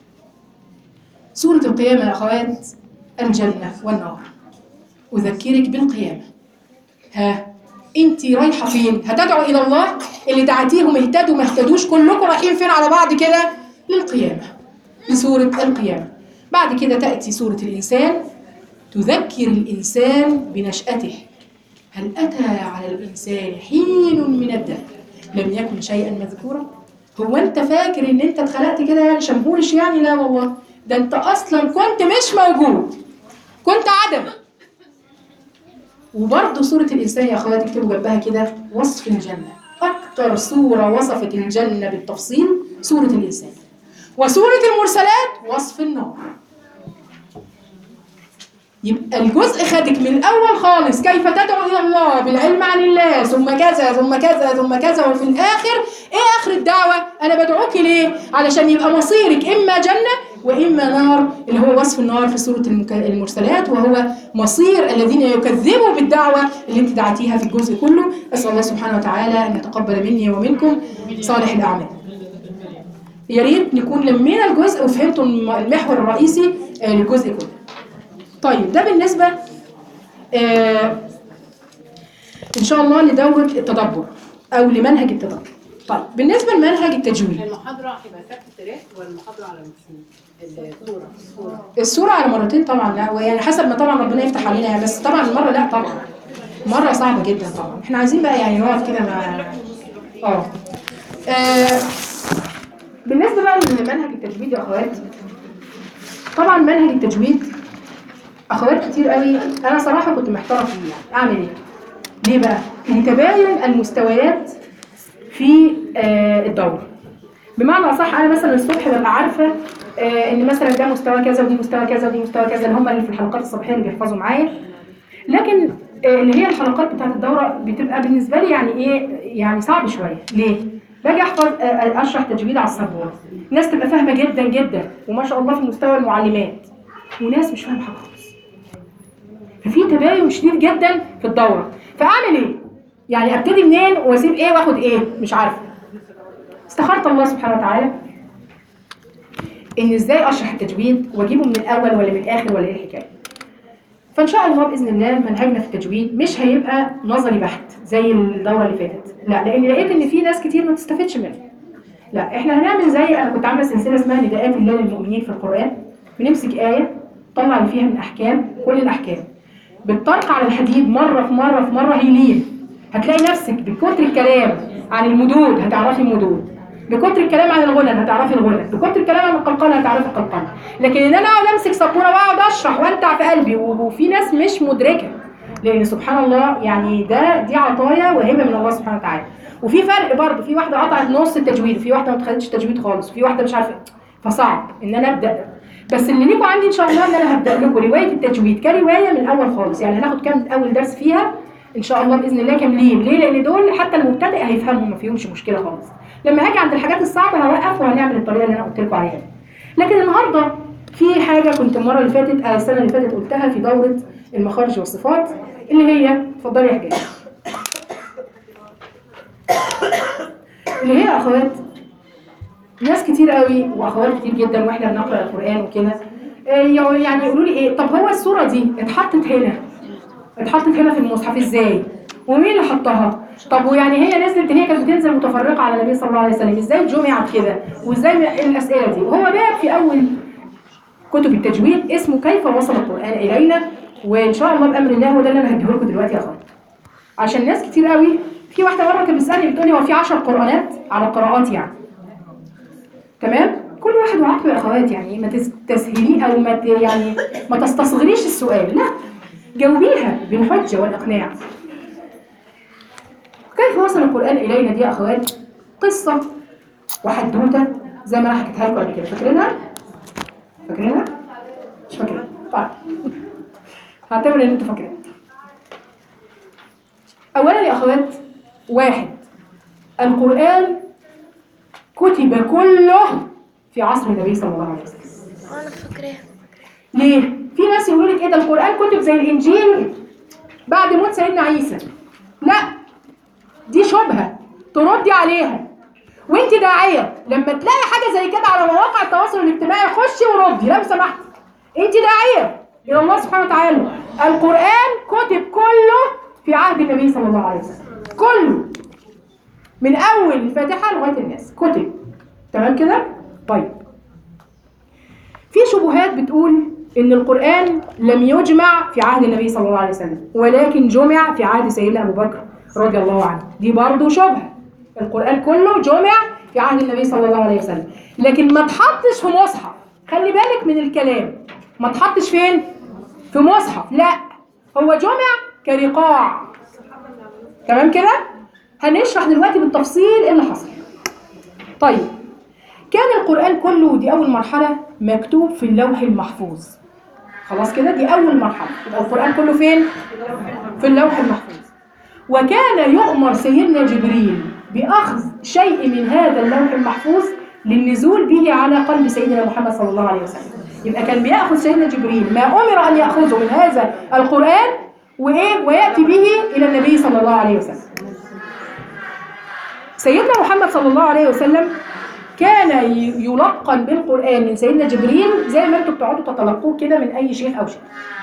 سورة القيامة يا أخوات الجنة والنار. أذكرك بالقيامة. ها أنت رايحة فين؟ هتدعو إلى الله؟ اللي دعتيهم اهتدوا ما اهتدوش، كلكم رايحين فين على بعض كده؟ للقيامة، لسورة القيامة. بعد كده تأتي سورة الإنسان، تذكر الإنسان بنشأته. هل أتى على الإنسان حين من الدهر لم يكن شيئا مذكورا؟ هو أنت فاكر إن أنت اتخلقت كده يعني شمهورش يعني؟ لا والله، ده أنت أصلا كنت مش موجود، كنت عدم. وبرضه سورة الإنسان يا أخواتي اكتبوا جنبها كده وصف الجنة. أكتر سورة وصفت الجنة بالتفصيل سورة الإنسان. وسورة المرسلات وصف النار. يبقى الجزء خدك من الأول خالص كيف تدعو إلى الله بالعلم عن الله، ثم كذا ثم كذا ثم كذا، وفي الآخر إيه آخر الدعوة؟ أنا بدعوك ليه؟ علشان يبقى مصيرك إما جنة وإما نار، اللي هو وصف النار في سورة المرسلات، وهو مصير الذين يكذبوا بالدعوة اللي انت دعتيها في الجزء كله. أسأل الله سبحانه وتعالى أن يتقبل مني ومنكم صالح الأعمال. يا ريت نكون لمينا الجزء وفهمتوا المحور الرئيسي للجزء كله. طيب ده بالنسبة إن شاء الله لدورة التدبر أو لمنهج التدبر. طيب بالنسبة لمنهج التجويد،
المحاضرة هتبقى 3 تراك والمحاضرة على
السورة على مرتين طبعا. لا يعني حسب ما طبعا ربنا يفتح علينا يعني، بس طبعا المرة لا طبعا، مرة صعبة جدا طبعا. احنا عايزين بقى يعني نقعد كده مع بالنسبة بقى لمنهج التجويد يا أخوات، طبعا منهج التجويد أخوات كتير قوي أنا صراحة كنت محتارة فيه يعني أعمل إيه؟ ليه بقى؟ لتباين المستويات في الدورة. بمعنى أصح أنا مثلا الصبح ببقى عارفة إن مثلا ده مستوى كذا ودي مستوى كذا ودي مستوى كذا، اللي هم اللي في الحلقات الصباحية اللي بيحفظوا معايا. لكن اللي هي الحلقات بتاعت الدورة بتبقى بالنسبة لي يعني إيه؟ يعني صعب شوية. ليه؟ باجي أحفظ أشرح تجويد على السبورة، ناس تبقى فاهمة جدا جدا وما شاء الله في مستوى المعلمات، وناس مش فاهمة حاجة خالص. ففي تباين شديد جدا في الدورة. فأعمل إيه؟ يعني أبتدي منين وأسيب إيه وآخد إيه؟ مش عارفة. استخرت الله سبحانه وتعالى إن إزاي أشرح التجويد وأجيبه من الأول ولا من الآخر ولا إيه الحكاية. فإن شاء الله بإذن الله منهجنا في التجويد مش هيبقى نظري بحت زي الدورة اللي فاتت، لا، لأن لقيت إن في ناس كتير ما تستفدش منه. لا، إحنا هنعمل زي أنا كنت عاملة سلسلة اسمها نداءات الله للمؤمنين في القرآن. بنمسك آية طلع اللي فيها من أحكام، كل الأحكام بالطرق على الحديد مرة في مرة في مرة هيلين. هتلاقي نفسك بكتر الكلام عن المدود هتعرفي المدود، بكتر الكلام عن الغنى هتعرفي الغنى، بكتر الكلام عن القلقلة هتعرفي القلقلة. لكن ان انا اقعد امسك سبوره واقعد اشرح وانتع في قلبي، وفي ناس مش مدركه، لان سبحان الله يعني دي عطايا وهبه من الله سبحانه وتعالى. وفي فرق برضه، في واحده قطعت نص التجويد وفي واحده ما خدتش تجويد خالص وفي واحده مش عارفه، فصعب ان انا ابدا. بس اللي ليكوا عندي ان شاء الله ان انا هبدا لكم روايه التجويد كروايه من الاول خالص، يعني هناخد كام اول درس فيها ان شاء الله باذن الله كاملين. ليه؟ لان دول حتى المبتدئ هيفهمهم، ما فيهمش مشكله خالص. لما هاجي عند الحاجات الصعبه هوقف وهنعمل الطريقه اللي انا قلت لكم عليها. لكن النهارده في حاجه كنت المره اللي فاتت السنه اللي فاتت قلتها في دوره المخارج والصفات، اللي هي اتفضلي يا حجاج. اللي هي يا اخوات ناس كتير قوي واخوات كتير جدا واحنا بنقرا القران وكده يعني يقولوا لي ايه، طب هو السوره دي اتحطت هنا في المصحف ازاي؟ ومين اللي حطها؟ طب ويعني هي نزلت، هي كانت بتنزل متفرقه على النبي صلى الله عليه وسلم، ازاي جمعت كده؟ وازاي الاسئله دي؟ وهو باب في اول كتب التجويد اسمه كيف وصل القران الينا، وان شاء الله بامر الله هو ده اللي انا هديه لكم دلوقتي يا اخوات. عشان ناس كتير قوي، في واحده مره كانت بتسالني بتقول لي هو في 10 قرانات على القراءات يعني. تمام؟ كل واحد وعقله يا اخوات، يعني ما تستسهليه او يعني ما تستصغريش السؤال، لا جاوبيها بالحجه والاقناع. كيف وصل القران الينا دي يا اخوات قصه وحدوته زي ما انا حكيتها لكم قبل كده، فاكرينها؟ مش فاكرينها؟ طيب هعتبر ان انتوا فاكرين. اولا يا اخوات، واحد، القران كتب كله في عصر النبي صلى الله عليه وسلم.
انا فاكراها.
ليه؟ في ناس يقولوا لك ايه ده القران كتب زي الانجيل بعد موت سيدنا عيسى. لا، دي شبهه تردي عليها. وانت داعيه لما تلاقي حاجه زي كده على مواقع التواصل الاجتماعي خشي وردي لو سمحتي. انت داعيه الى الله سبحانه وتعالى. القران كتب كله في عهد النبي صلى الله عليه وسلم، كله من اول الفاتحه لغايه الناس كتب. تمام كده؟ طيب، في شبهات بتقول ان القرآن لم يجمع في عهد النبي صلى الله عليه وسلم ولكن جمع في عهد سيدنا ابو بكر رضي الله عنه. دي برضه شبهه. القرآن كله جمع في عهد النبي صلى الله عليه وسلم لكن ما اتحطش في مصحف. خلي بالك من الكلام، ما اتحطش فين؟ في مصحف، لا هو جمع كرقاع. تمام كده؟ هنشرح دلوقتي بالتفصيل ايه اللي حصل. طيب، كان القرآن كله، دي أول مرحلة، مكتوب في اللوح المحفوظ. خلاص كده؟ دي أول مرحلة. يبقى القرآن كله فين؟ في اللوح المحفوظ. وكان يؤمر سيدنا جبريل بأخذ شيء من هذا اللوح المحفوظ للنزول به على قلب سيدنا محمد صلى الله عليه وسلم. يبقى كان بيأخذ سيدنا جبريل ما أمر أن يأخذه من هذا القرآن ويأتي به إلى النبي صلى الله عليه وسلم. سيدنا محمد صلى الله عليه وسلم كان يلقن بالقرآن من سيدنا جبريل زي ما انتم بتقعدوا تتلقوه كده من أي شيخ أو شيخ.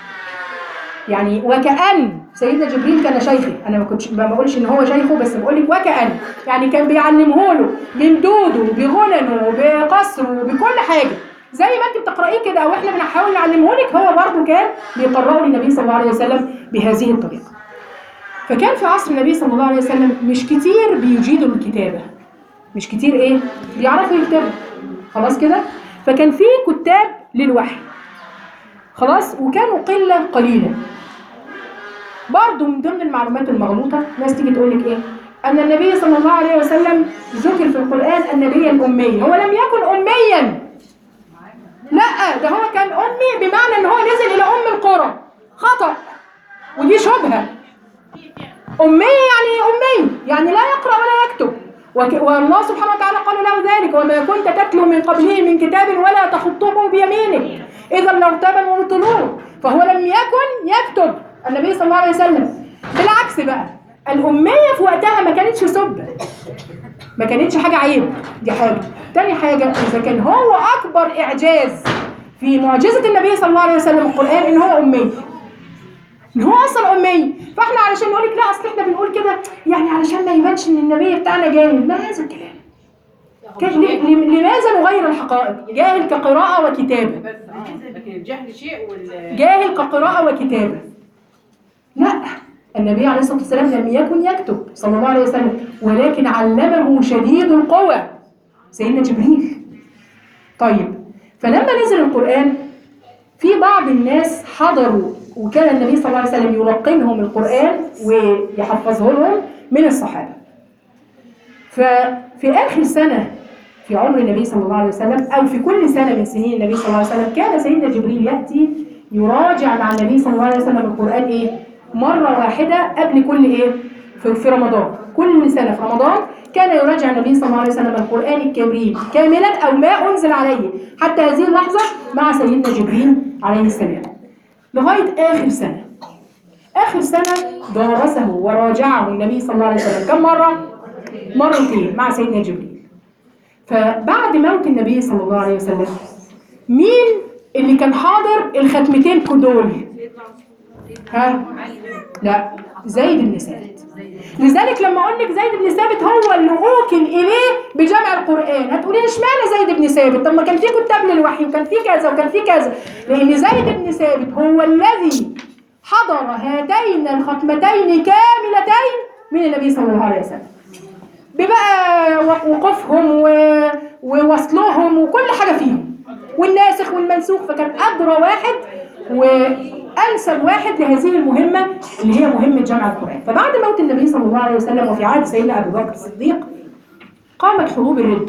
يعني وكأن سيدنا جبريل كان شيخي. أنا ما بقولش إن هو شيخه، بس بقول لك وكأن، يعني كان بيعلمه له بمدوده بغننه بقصره بكل حاجة زي ما انت بتقرأيه كده أو إحنا بنحاول نعلمه لك، هو برضه كان بيقرأه للنبي صلى الله عليه وسلم بهذه الطريقة. فكان في عصر النبي صلى الله عليه وسلم مش كتير بيجيدوا الكتابة، مش كتير ايه بيعرفوا يكتبوا. خلاص كده؟ فكان في كتاب للوحي. خلاص؟ وكانوا قليلة. برضو من ضمن المعلومات المغلوطة ناس تيجي تقول لك ايه؟ ان النبي صلى الله عليه وسلم ذكر في القرآن النبي الأمي. هو لم يكن أميا، لا ده هو كان أمي بمعنى ان هو نزل إلى أم القرى. خطأ، ودي شبهة. أمي يعني لا يقرأ ولا يكتب، والله سبحانه وتعالى قال له ذلك وما كنت تتلو من قبله من كتاب ولا تخطه بيمينك إذا لارتاب المبطلون. فهو لم يكن يكتب النبي صلى الله عليه وسلم. بالعكس بقى، الأمية في وقتها ما كانتش سبة، ما كانتش حاجة عيب. دي حاجة. تاني حاجة، إذا كان هو أكبر إعجاز في معجزة النبي صلى الله عليه وسلم القرآن إن هو أمي، إن هو أصلا أمي، فإحنا علشان نقول لك لا أصل إحنا بنقول كده يعني علشان ما يبانش إن النبي بتاعنا جاهل. ما هذا الكلام؟ لماذا نغير الحقائق؟ جاهل كقراءة وكتابة،
لكن الجهل شيء
جاهل كقراءة وكتابة. لا، النبي عليه الصلاة والسلام لم يكن يكتب صلى الله عليه وسلم، ولكن علمه شديد القوى سيدنا جبريل. طيب، فلما نزل القرآن في بعض الناس حضروا، وكان النبي صلى الله عليه وسلم يلقنهم القرآن ويحفظه لهم من الصحابة. ففي آخر سنة في عمر النبي صلى الله عليه وسلم، أو في كل سنة من سنين النبي صلى الله عليه وسلم، كان سيدنا جبريل يأتي يراجع مع النبي صلى الله عليه وسلم القرآن مرة واحدة قبل كل في رمضان. كل سنة في رمضان كان يراجع النبي صلى الله عليه وسلم القرآن الكريم كاملا أو ما أنزل عليه حتى هذه اللحظة مع سيدنا جبريل عليه السلام لغاية آخر سنة. آخر سنة درسه وراجعه النبي صلى الله عليه وسلم كم مرة؟ مرتين مع سيدنا جبريل. فبعد موت النبي صلى الله عليه وسلم مين اللي كان حاضر الختمتين دول؟ ها؟ لا، زيد بن ثابت. لذلك لما اقول لك زيد بن ثابت هو اللي اوكل اليه بجمع القران، هتقولي اشمعنى زيد بن ثابت؟ طب ما كان في كتاب للوحي وكان في كذا وكان في كذا. لان زيد بن ثابت هو الذي حضر هاتين الختمتين كاملتين من النبي صلى الله عليه وسلم، ببقى وقوفهم ووصلهم وكل حاجه فيهم، والناسخ والمنسوخ. فكان ادرى واحد وانسب واحد لهذه المهمه اللي هي مهمه جمع القران. فبعد موت النبي صلى الله عليه وسلم وفي عهد سيدنا ابو بكر الصديق قامت حروب الرده.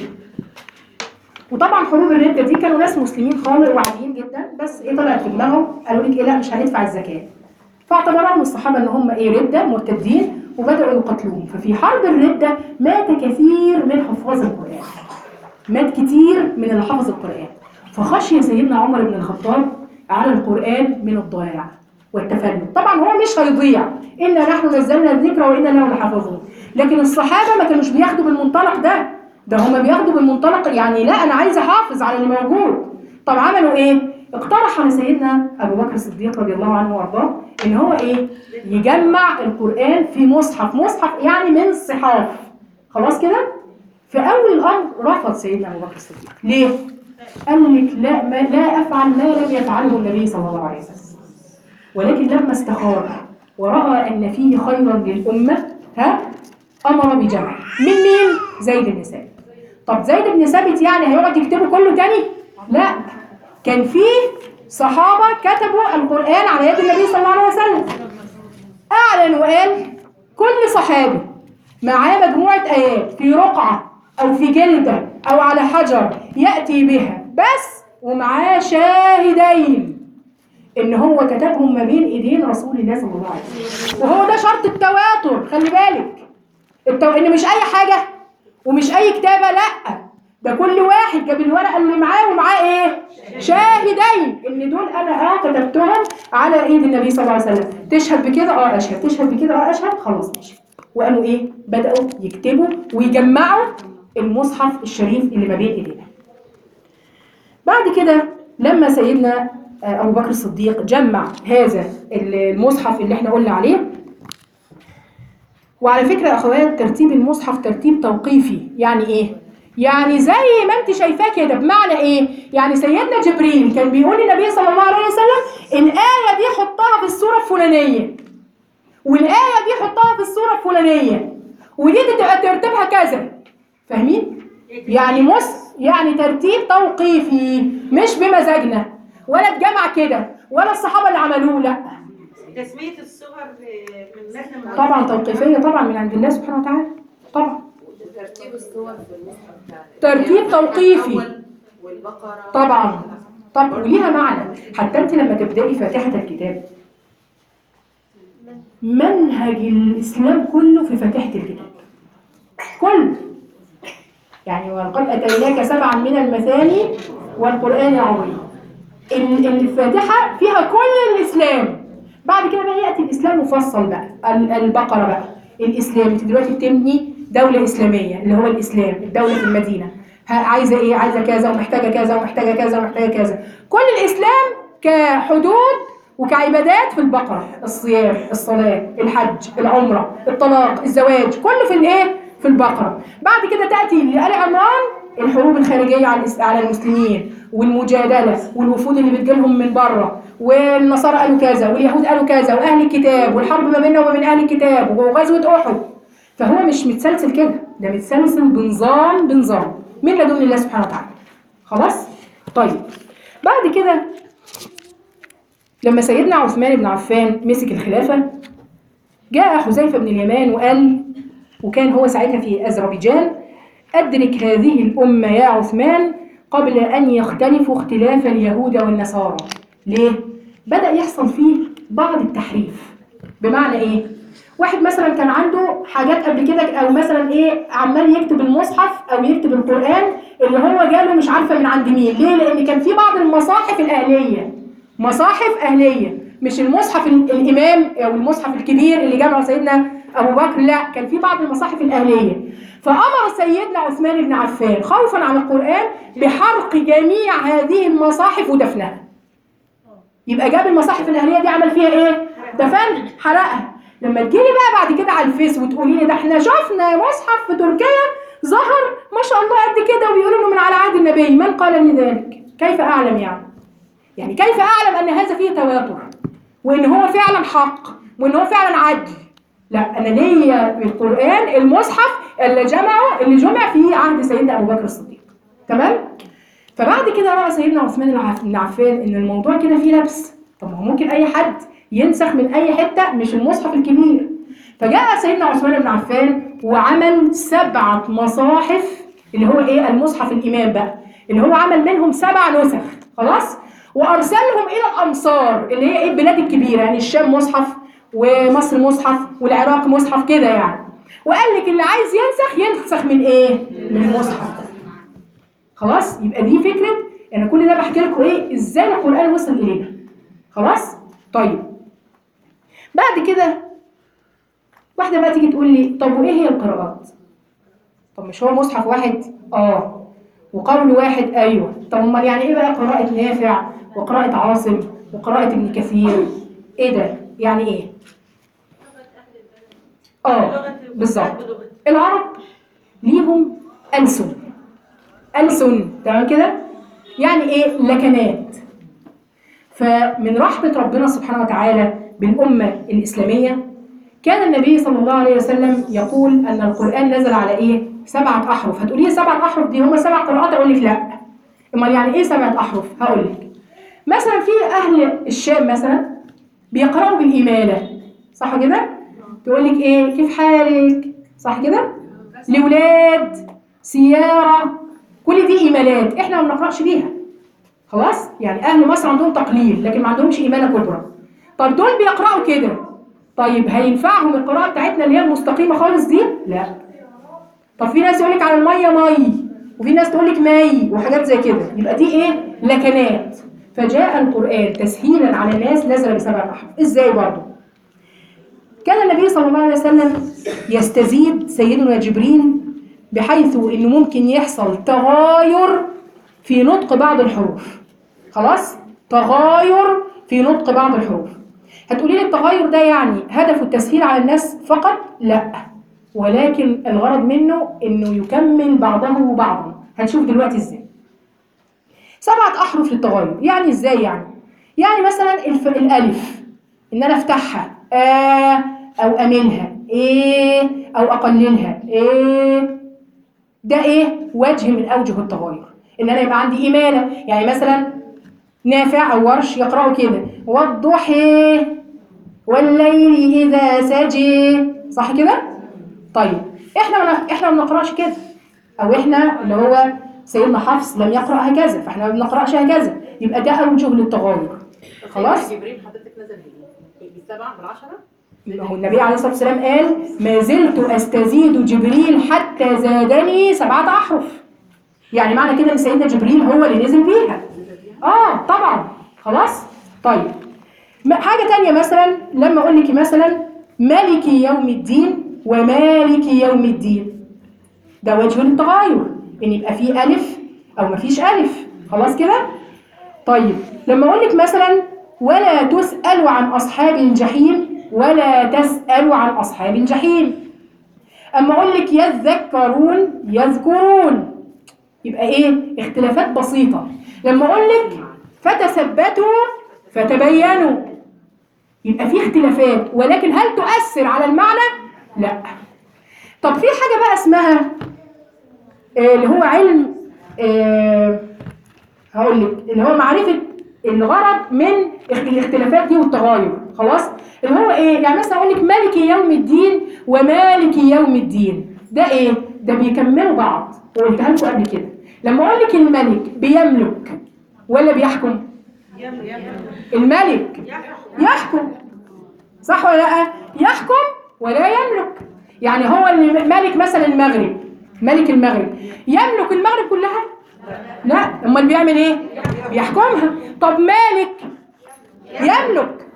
وطبعا حروب الرده دي كانوا ناس مسلمين خالص وعاديين جدا، بس ايه طلعت في دماغهم قالوا لك ايه، لا مش هندفع الزكاه. فاعتبرهم الصحابه ان هم ايه، رده مرتدين، وبداوا يقتلوهم. ففي حرب الرده مات كثير من حفاظ القران، مات كتير من اللي حفظ القران. فخشي سيدنا عمر بن الخطاب على القرآن من الضياع والتفلت. طبعا هو مش هيضيع، إنا نحن نزلنا الذكر وإنا له لحافظون. لكن الصحابة ما كانوش بياخدوا بالمنطلق ده هم بياخدوا بالمنطلق يعني لا أنا عايز أحافظ على اللي موجود. طب عملوا إيه؟ اقترح على سيدنا أبو بكر الصديق رضي الله عنه وأرضاه إن هو إيه؟ يجمع القرآن في مصحف يعني من الصحاف. خلاص كده؟ في أول الأمر رفض سيدنا أبو بكر الصديق. ليه؟ قال لك لا أفعل ما لم يفعله النبي صلى الله عليه وسلم. ولكن لما استخار ورأى أن فيه خيرا للأمة أمر بجمع. من مين؟ زيد بن ثابت. طب زيد بن ثابت يعني هيقعد يكتبه كله تاني؟ لا، كان فيه صحابة كتبوا القرآن على يد النبي صلى الله عليه وسلم. أعلن وقال كل صحابي معاه مجموعة آيات في رقعة أو في جلدة أو على حجر يأتي بها بس ومعاه شاهدين إن هو كتبهم ما بين إيدين رسول الله صلى الله عليه وسلم. وهو ده شرط التواتر، خلي بالك إن مش أي حاجة ومش أي كتابة، لأ ده كل واحد جاب الورقة اللي معاه ومعاه إيه؟ شاهدين إن دول أنا كتبتهم على إيد النبي صلى الله عليه وسلم. تشهد بكده؟ أشهد. تشهد بكده؟ أشهد. خلاص ماشي. وقالوا إيه؟ بدأوا يكتبوا ويجمعوا المصحف الشريف اللي ما بين ايدينا. بعد كده لما سيدنا ابو بكر الصديق جمع هذا المصحف اللي احنا قلنا عليه، وعلى فكره يا اخوات ترتيب المصحف ترتيب توقيفي. يعني ايه؟ يعني زي ما انت شايفاه كده. بمعنى ايه؟ يعني سيدنا جبريل كان بيقول للنبي صلى الله عليه وسلم الآية دي حطها في السورة الفلانية، والآية دي حطها في السورة الفلانية، ودي تبقى ترتيبها كذا. فاهمين؟ يعني ترتيب توقيفي، مش بمزاجنا ولا اتجمع كده ولا الصحابه اللي عملوه، لا.
تسميه الصور من لازم
طبعا توقيفيه طبعا من عند الله سبحانه وتعالى. طبعا
ترتيب الصور في المصحف
ترتيب توقيفي
والبقره
طبعا وليها معنى. حتى انت لما تبداي فاتحه الكتاب منهج الاسلام كله في فاتحه الكتاب كله. يعني ولقد أتيناك 7 من المثاني والقرآن العظيم. الفاتحة فيها كل الإسلام. بعد كده بقى يأتي الإسلام مفصل بقى. البقرة بقى الإسلام. انت دلوقتي بتبني دولة إسلامية اللي هو الإسلام، الدولة في المدينة. عايزة إيه؟ عايزة كذا ومحتاجة كذا ومحتاجة كذا ومحتاجة كذا. كل الإسلام كحدود وكعبادات في البقرة. الصيام، الصلاة، الحج، العمرة، الطلاق، الزواج، كله في الإيه؟ في البقرة. بعد كده تأتي لآل عمران الحروب الخارجية على المسلمين والمجادلة والوفود اللي بتجيلهم من بره، والنصارى قالوا كذا واليهود قالوا كذا وأهل الكتاب والحرب ما بيننا وما بين أهل الكتاب وغزوة أحد. فهو مش متسلسل كده، ده متسلسل بنظام من لدن الله سبحانه وتعالى. خلاص؟ طيب بعد كده لما سيدنا عثمان بن عفان مسك الخلافة جاء حذيفة بن اليمان وقال، وكان هو ساعتها في أذربيجان، أدرك هذه الأمة يا عثمان قبل أن يختلفوا اختلاف اليهود والنصارى. ليه؟ بدأ يحصل فيه بعض التحريف. بمعنى إيه؟ واحد مثلا كان عنده حاجات قبل كده، أو مثلا إيه عمال يكتب المصحف أو يكتب القرآن اللي هو جاله مش عارفة من عند مين. ليه؟ لأن كان في بعض المصاحف الأهلية، مصاحف أهلية مش المصحف الامام او المصحف الكبير اللي جمعه سيدنا ابو بكر، لا، كان في بعض المصاحف الاهليه. فامر سيدنا عثمان بن عفان خوفا على القران بحرق جميع هذه المصاحف ودفنها. يبقى جاب المصاحف الاهليه دي عمل فيها ايه؟ دفنها، حرقها. لما تجيلي بقى بعد كده على الفيس وتقولي لي ده احنا شفنا مصحف في تركيا ظهر ما شاء الله قد كده وبيقولوا انه من على عهد النبي، من قال لي ذلك؟ كيف اعلم يعني كيف اعلم ان هذا فيه تواتر وان هو فعلا حق وان هو فعلا عدل؟ لا، انا ليا في القران المصحف اللي جمع في عهد سيدنا ابو بكر الصديق. تمام؟ فبعد كده راى سيدنا عثمان بن عفان ان الموضوع كده فيه لبس. طب ما هو ممكن اي حد ينسخ من اي حته مش المصحف الكبير. فجاء سيدنا عثمان بن عفان وعمل 7 مصاحف، اللي هو ايه؟ المصحف الامام بقى، اللي هو عمل منهم 7 نسخ. خلاص؟ وارسلهم الى الامصار اللي هي ايه؟ البلاد الكبيره، يعني الشام مصحف ومصر مصحف والعراق مصحف كده يعني. وقال لك اللي عايز ينسخ من ايه؟ من المصحف. خلاص؟ يبقى دي فكره. انا كل ده بحكي لكم ايه؟ ازاي القران وصل الينا. خلاص؟ طيب بعد كده واحده بقى تيجي تقول لي طب وايه هي القراءات؟ طب مش هو مصحف واحد؟ وقول واحد. ايوه. طب امال يعني ايه بقى قراءه نافع وقراءه عاصم وقراءه ابن كثير؟ ايه ده؟ يعني ايه؟ بالظبط. العرب ليهم ألسن، تمام كده؟ يعني ايه؟ لكنات. فمن رحمة ربنا سبحانه وتعالى بالأمة الإسلامية كان النبي صلى الله عليه وسلم يقول أن القرآن نزل على ايه؟ 7 أحرف. هتقولي لي 7 أحرف دي هم 7 قراءات؟ أقول لك لا. امال يعني ايه 7 أحرف؟ هقول لك. مثلا في أهل الشام مثلا بيقرأوا بالإمالة، صح كده؟ تقول لك ايه؟ كيف حالك؟ صح كده؟ لولاد، سيارة، كل دي إيمالات احنا ما بنقرأش بيها. خلاص؟ يعني أهل مصر عندهم تقليل لكن ما عندهمش إيمالة كبرى. طب دول بيقرأوا كده، طيب هينفعهم القراءة بتاعتنا اللي هي المستقيمة خالص دي؟ لا. طب في ناس يقول لك على المية مي، وفي ناس تقول لك مي وحاجات زي كده، يبقى دي ايه؟ لكنات. فجاء القرآن تسهيلا على الناس نزل ب7 أحرف. ازاي برضه؟ كان النبي صلى الله عليه وسلم يستزيد سيدنا جبريل بحيث انه ممكن يحصل تغاير في نطق بعض الحروف. خلاص؟ تغاير في نطق بعض الحروف. هتقولي لي التغاير ده يعني هدفه التسهيل على الناس فقط؟ لا، ولكن الغرض منه انه يكمل بعضه بعضا. هنشوف دلوقتي ازاي. 7 أحرف للتغاير. يعني ازاي يعني مثلا الالف ان انا افتحها او املها او اقللها ده وجه من اوجه التغاير. ان انا يبقى عندي اماله، يعني مثلا نافع او ورش يقراوا كده والضحى والليل اذا سجى، صح كده؟ طيب احنا ما بنقراش كده، او احنا اللي هو سيدنا حفص لم يقرا هكذا، فاحنا ما بنقراش هكذا. يبقى ده اوجه للتغاير. خلاص؟
جبريل حضرتك نزل ب7 من 10؟
هو النبي عليه الصلاة والسلام قال ما زلت أستزيد جبريل حتى زادني 7 أحرف. يعني معنى كده ان سيدنا جبريل هو اللي نزل بيها. طبعا. خلاص؟ طيب حاجة تانية مثلا لما أقول لك مثلا مالك يوم الدين ومالك يوم الدين، ده وجه للتغاير، ان يبقى فيه ألف أو ما فيش ألف. خلاص كده؟ طيب لما أقول لك مثلا ولا تسأل عن أصحاب الجحيم ولا تسأل عن أصحاب الجحيم. أما أقول لك يذكرون يبقى اختلافات بسيطة. لما أقول لك فتثبتوا فتبينوا يبقى في اختلافات، ولكن هل تؤثر على المعنى؟ لا. طب في حاجة بقى اسمها اللي هو علم هقول لك اللي هو معرفة الغرض من الاختلافات دي والتغاير. خلاص؟ اللي هو يعني مثلا اقول لك مالك يوم الدين ومالك يوم الدين، ده ده بيكملوا بعض، وقلتها لكم قبل كده. لما اقول لك الملك بيملك ولا بيحكم؟ الملك يحكم، صح ولا لا؟ يحكم ولا يملك. يعني هو اللي ملك مثلا المغرب، ملك المغرب يملك المغرب كلها؟ لا. امال بيعمل بيحكمها. طب مالك يملك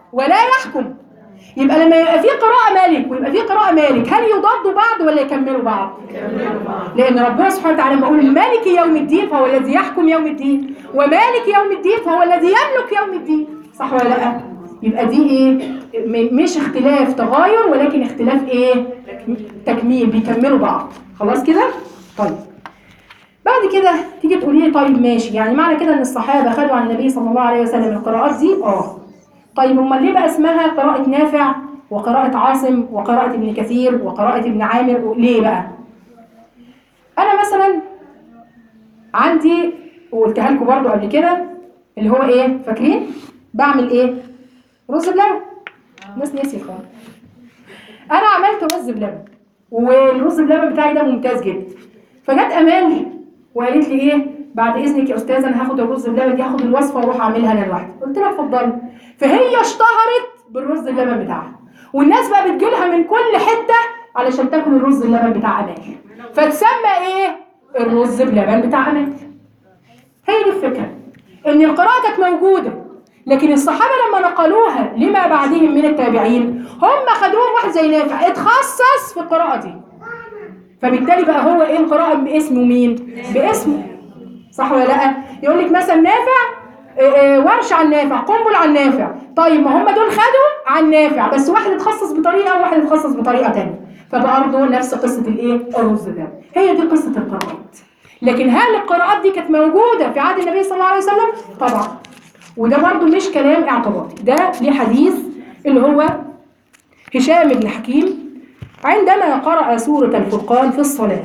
ولا يحكم. يبقى لما يبقى في قراءة مالك ويبقى في قراءة مالك، هل يضادوا بعض ولا يكملوا بعض؟ لأن ربنا سبحانه وتعالى لما يقول مالك يوم الدين فهو الذي يحكم يوم الدين، ومالك يوم الدين فهو الذي يملك يوم الدين، صح ولا لا؟ يبقى دي ايه؟ مش اختلاف تغاير ولكن اختلاف ايه؟ تكميل، بيكملوا بعض. خلاص كده؟ طيب بعد كده تيجي تقولي لي طيب ماشي، يعني معنى كده ان الصحابه خدوا عن النبي صلى الله عليه وسلم القراءات دي؟ طيب امال ليه بقى اسمها قراءة نافع وقراءة عاصم وقراءة ابن كثير وقراءة ابن عامر؟ ليه بقى؟ انا مثلا عندي وقلتها لكم برضو قبل كده اللي هو ايه؟ فاكرين؟ بعمل ايه؟ رز بلبن. الناس نسيت خالص. انا عملت رز بلبن والرز بلبن بتاعي ده ممتاز جدا. فجت امال وقالت لي ايه؟ بعد اذنك يا استاذه انا هاخد الرز بلبن دي، هاخد الوصفه واروح اعملها انا لوحدي. قلت لها اتفضلي. فهي اشتهرت بالرز اللبن بتاعها، والناس بقى بتجيلها من كل حته علشان تاكل الرز اللبن بتاع امال، فتسمى ايه؟ الرز بلبن بتاع امال. هي دي الفكره، ان القراءه كانت موجوده، لكن الصحابه لما نقلوها لما بعدهم من التابعين هم خدوهم واحد زي نافع اتخصص في القراءه دي، فبالتالي بقى هو ايه القراءه باسمه مين؟ باسمه، صح ولا لا؟ يقول لك مثلا نافع ورش عن نافع، قنبل عن نافع. طيب ما هم دول خدوا عن نافع، بس واحد اتخصص بطريقه وواحد اتخصص بطريقه ثانيه، فبرضه نفس قصه الايه؟ الرز ده. هي دي قصه القراءات. لكن هل القراءات دي كانت موجوده في عهد النبي صلى الله عليه وسلم؟ طبعا. وده برضه مش كلام اعتباطي، ده ليه حديث اللي هو هشام بن حكيم عندما قرأ سورة الفرقان في الصلاة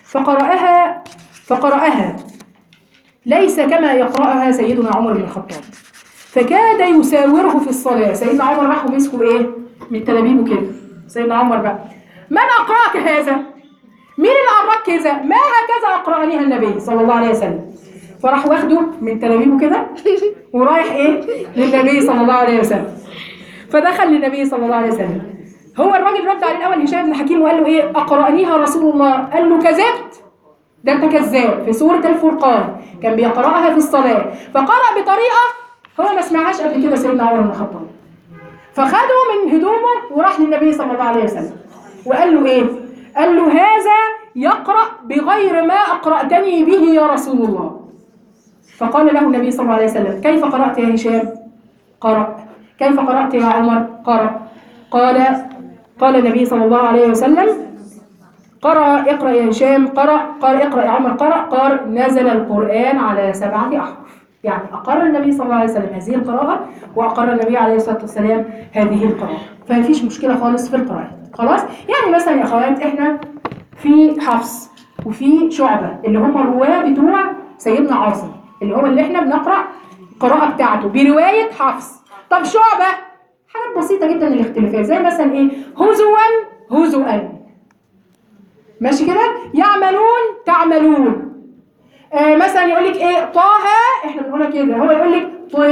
فقرأها ليس كما يقرأها سيدنا عمر بن الخطاب، فكاد يساوره في الصلاة. سيدنا عمر راح ومسكوا ايه؟ من تلابيبه كده. سيدنا عمر بقى من أقرأك هذا؟ مين اللي أقرأك كذا؟ ما هكذا أقرأنيها النبي صلى الله عليه وسلم. فراح واخده من تلابيبه كده ورايح ايه؟ للنبي صلى الله عليه وسلم. فدخل للنبي صلى الله عليه وسلم. هو الراجل رد عليه الأول هشام بن حكيم وقال له ايه؟ أقرأنيها رسول الله. قال له كذبت، ده انت كذاب. في سورة الفرقان كان بيقرأها في الصلاة، فقرأ بطريقة هو ما سمعهاش قبل كده سيدنا عمر بن الخطاب. فخده من هدومه وراح للنبي صلى الله عليه وسلم وقال له ايه؟ قال له هذا يقرأ بغير ما أقرأتني به يا رسول الله. فقال له النبي صلى الله عليه وسلم كيف قرأت يا هشام؟ قرأ. كيف قرأت يا عمر؟ قرأ. قال النبي صلى الله عليه وسلم اقرأ يا هشام. قال اقرأ يا عمر. قال نزل القرآن على 7 أحرف. يعني أقر النبي صلى الله عليه وسلم هذه القراءة، وأقر النبي عليه الصلاة والسلام هذه القراءة، فمفيش مشكلة خالص في القراءة. خلاص؟ يعني مثلا يا أخوات إحنا في حفص وفي شعبة اللي هم الرواة بتوع سيدنا عاصم، اللي احنا بنقرأ القراءة بتاعته برواية حفص. طب شعبة حاجات بسيطة جدا الاختلافات، زي مثلا ايه؟ هزوا ماشي كده؟ يعملون تعملون. مثلا يقول لك ايه؟ طه، احنا بنقولها كده، هو يقول لك طه.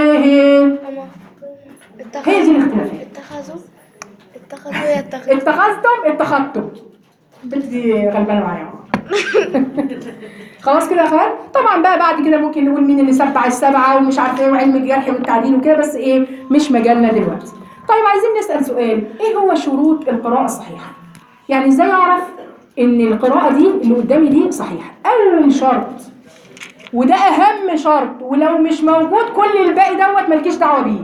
هي دي الاختلافات. اتخذتم بدي غلبانه معايا. خلاص كده يا اخوان. طبعا بقى بعد كده ممكن نقول مين اللي سبع السبعه ومش عارفه ايه وعلم الجرح والتعديل وكده، بس ايه مش مجالنا دلوقتي. طيب عايزين نسال سؤال، ايه هو شروط القراءه الصحيحه؟ يعني ازاي اعرف ان القراءه دي اللي قدامي دي صحيحه؟ اول شرط، وده اهم شرط، ولو مش موجود كل الباقي دوت مالكيش دعوه بيه،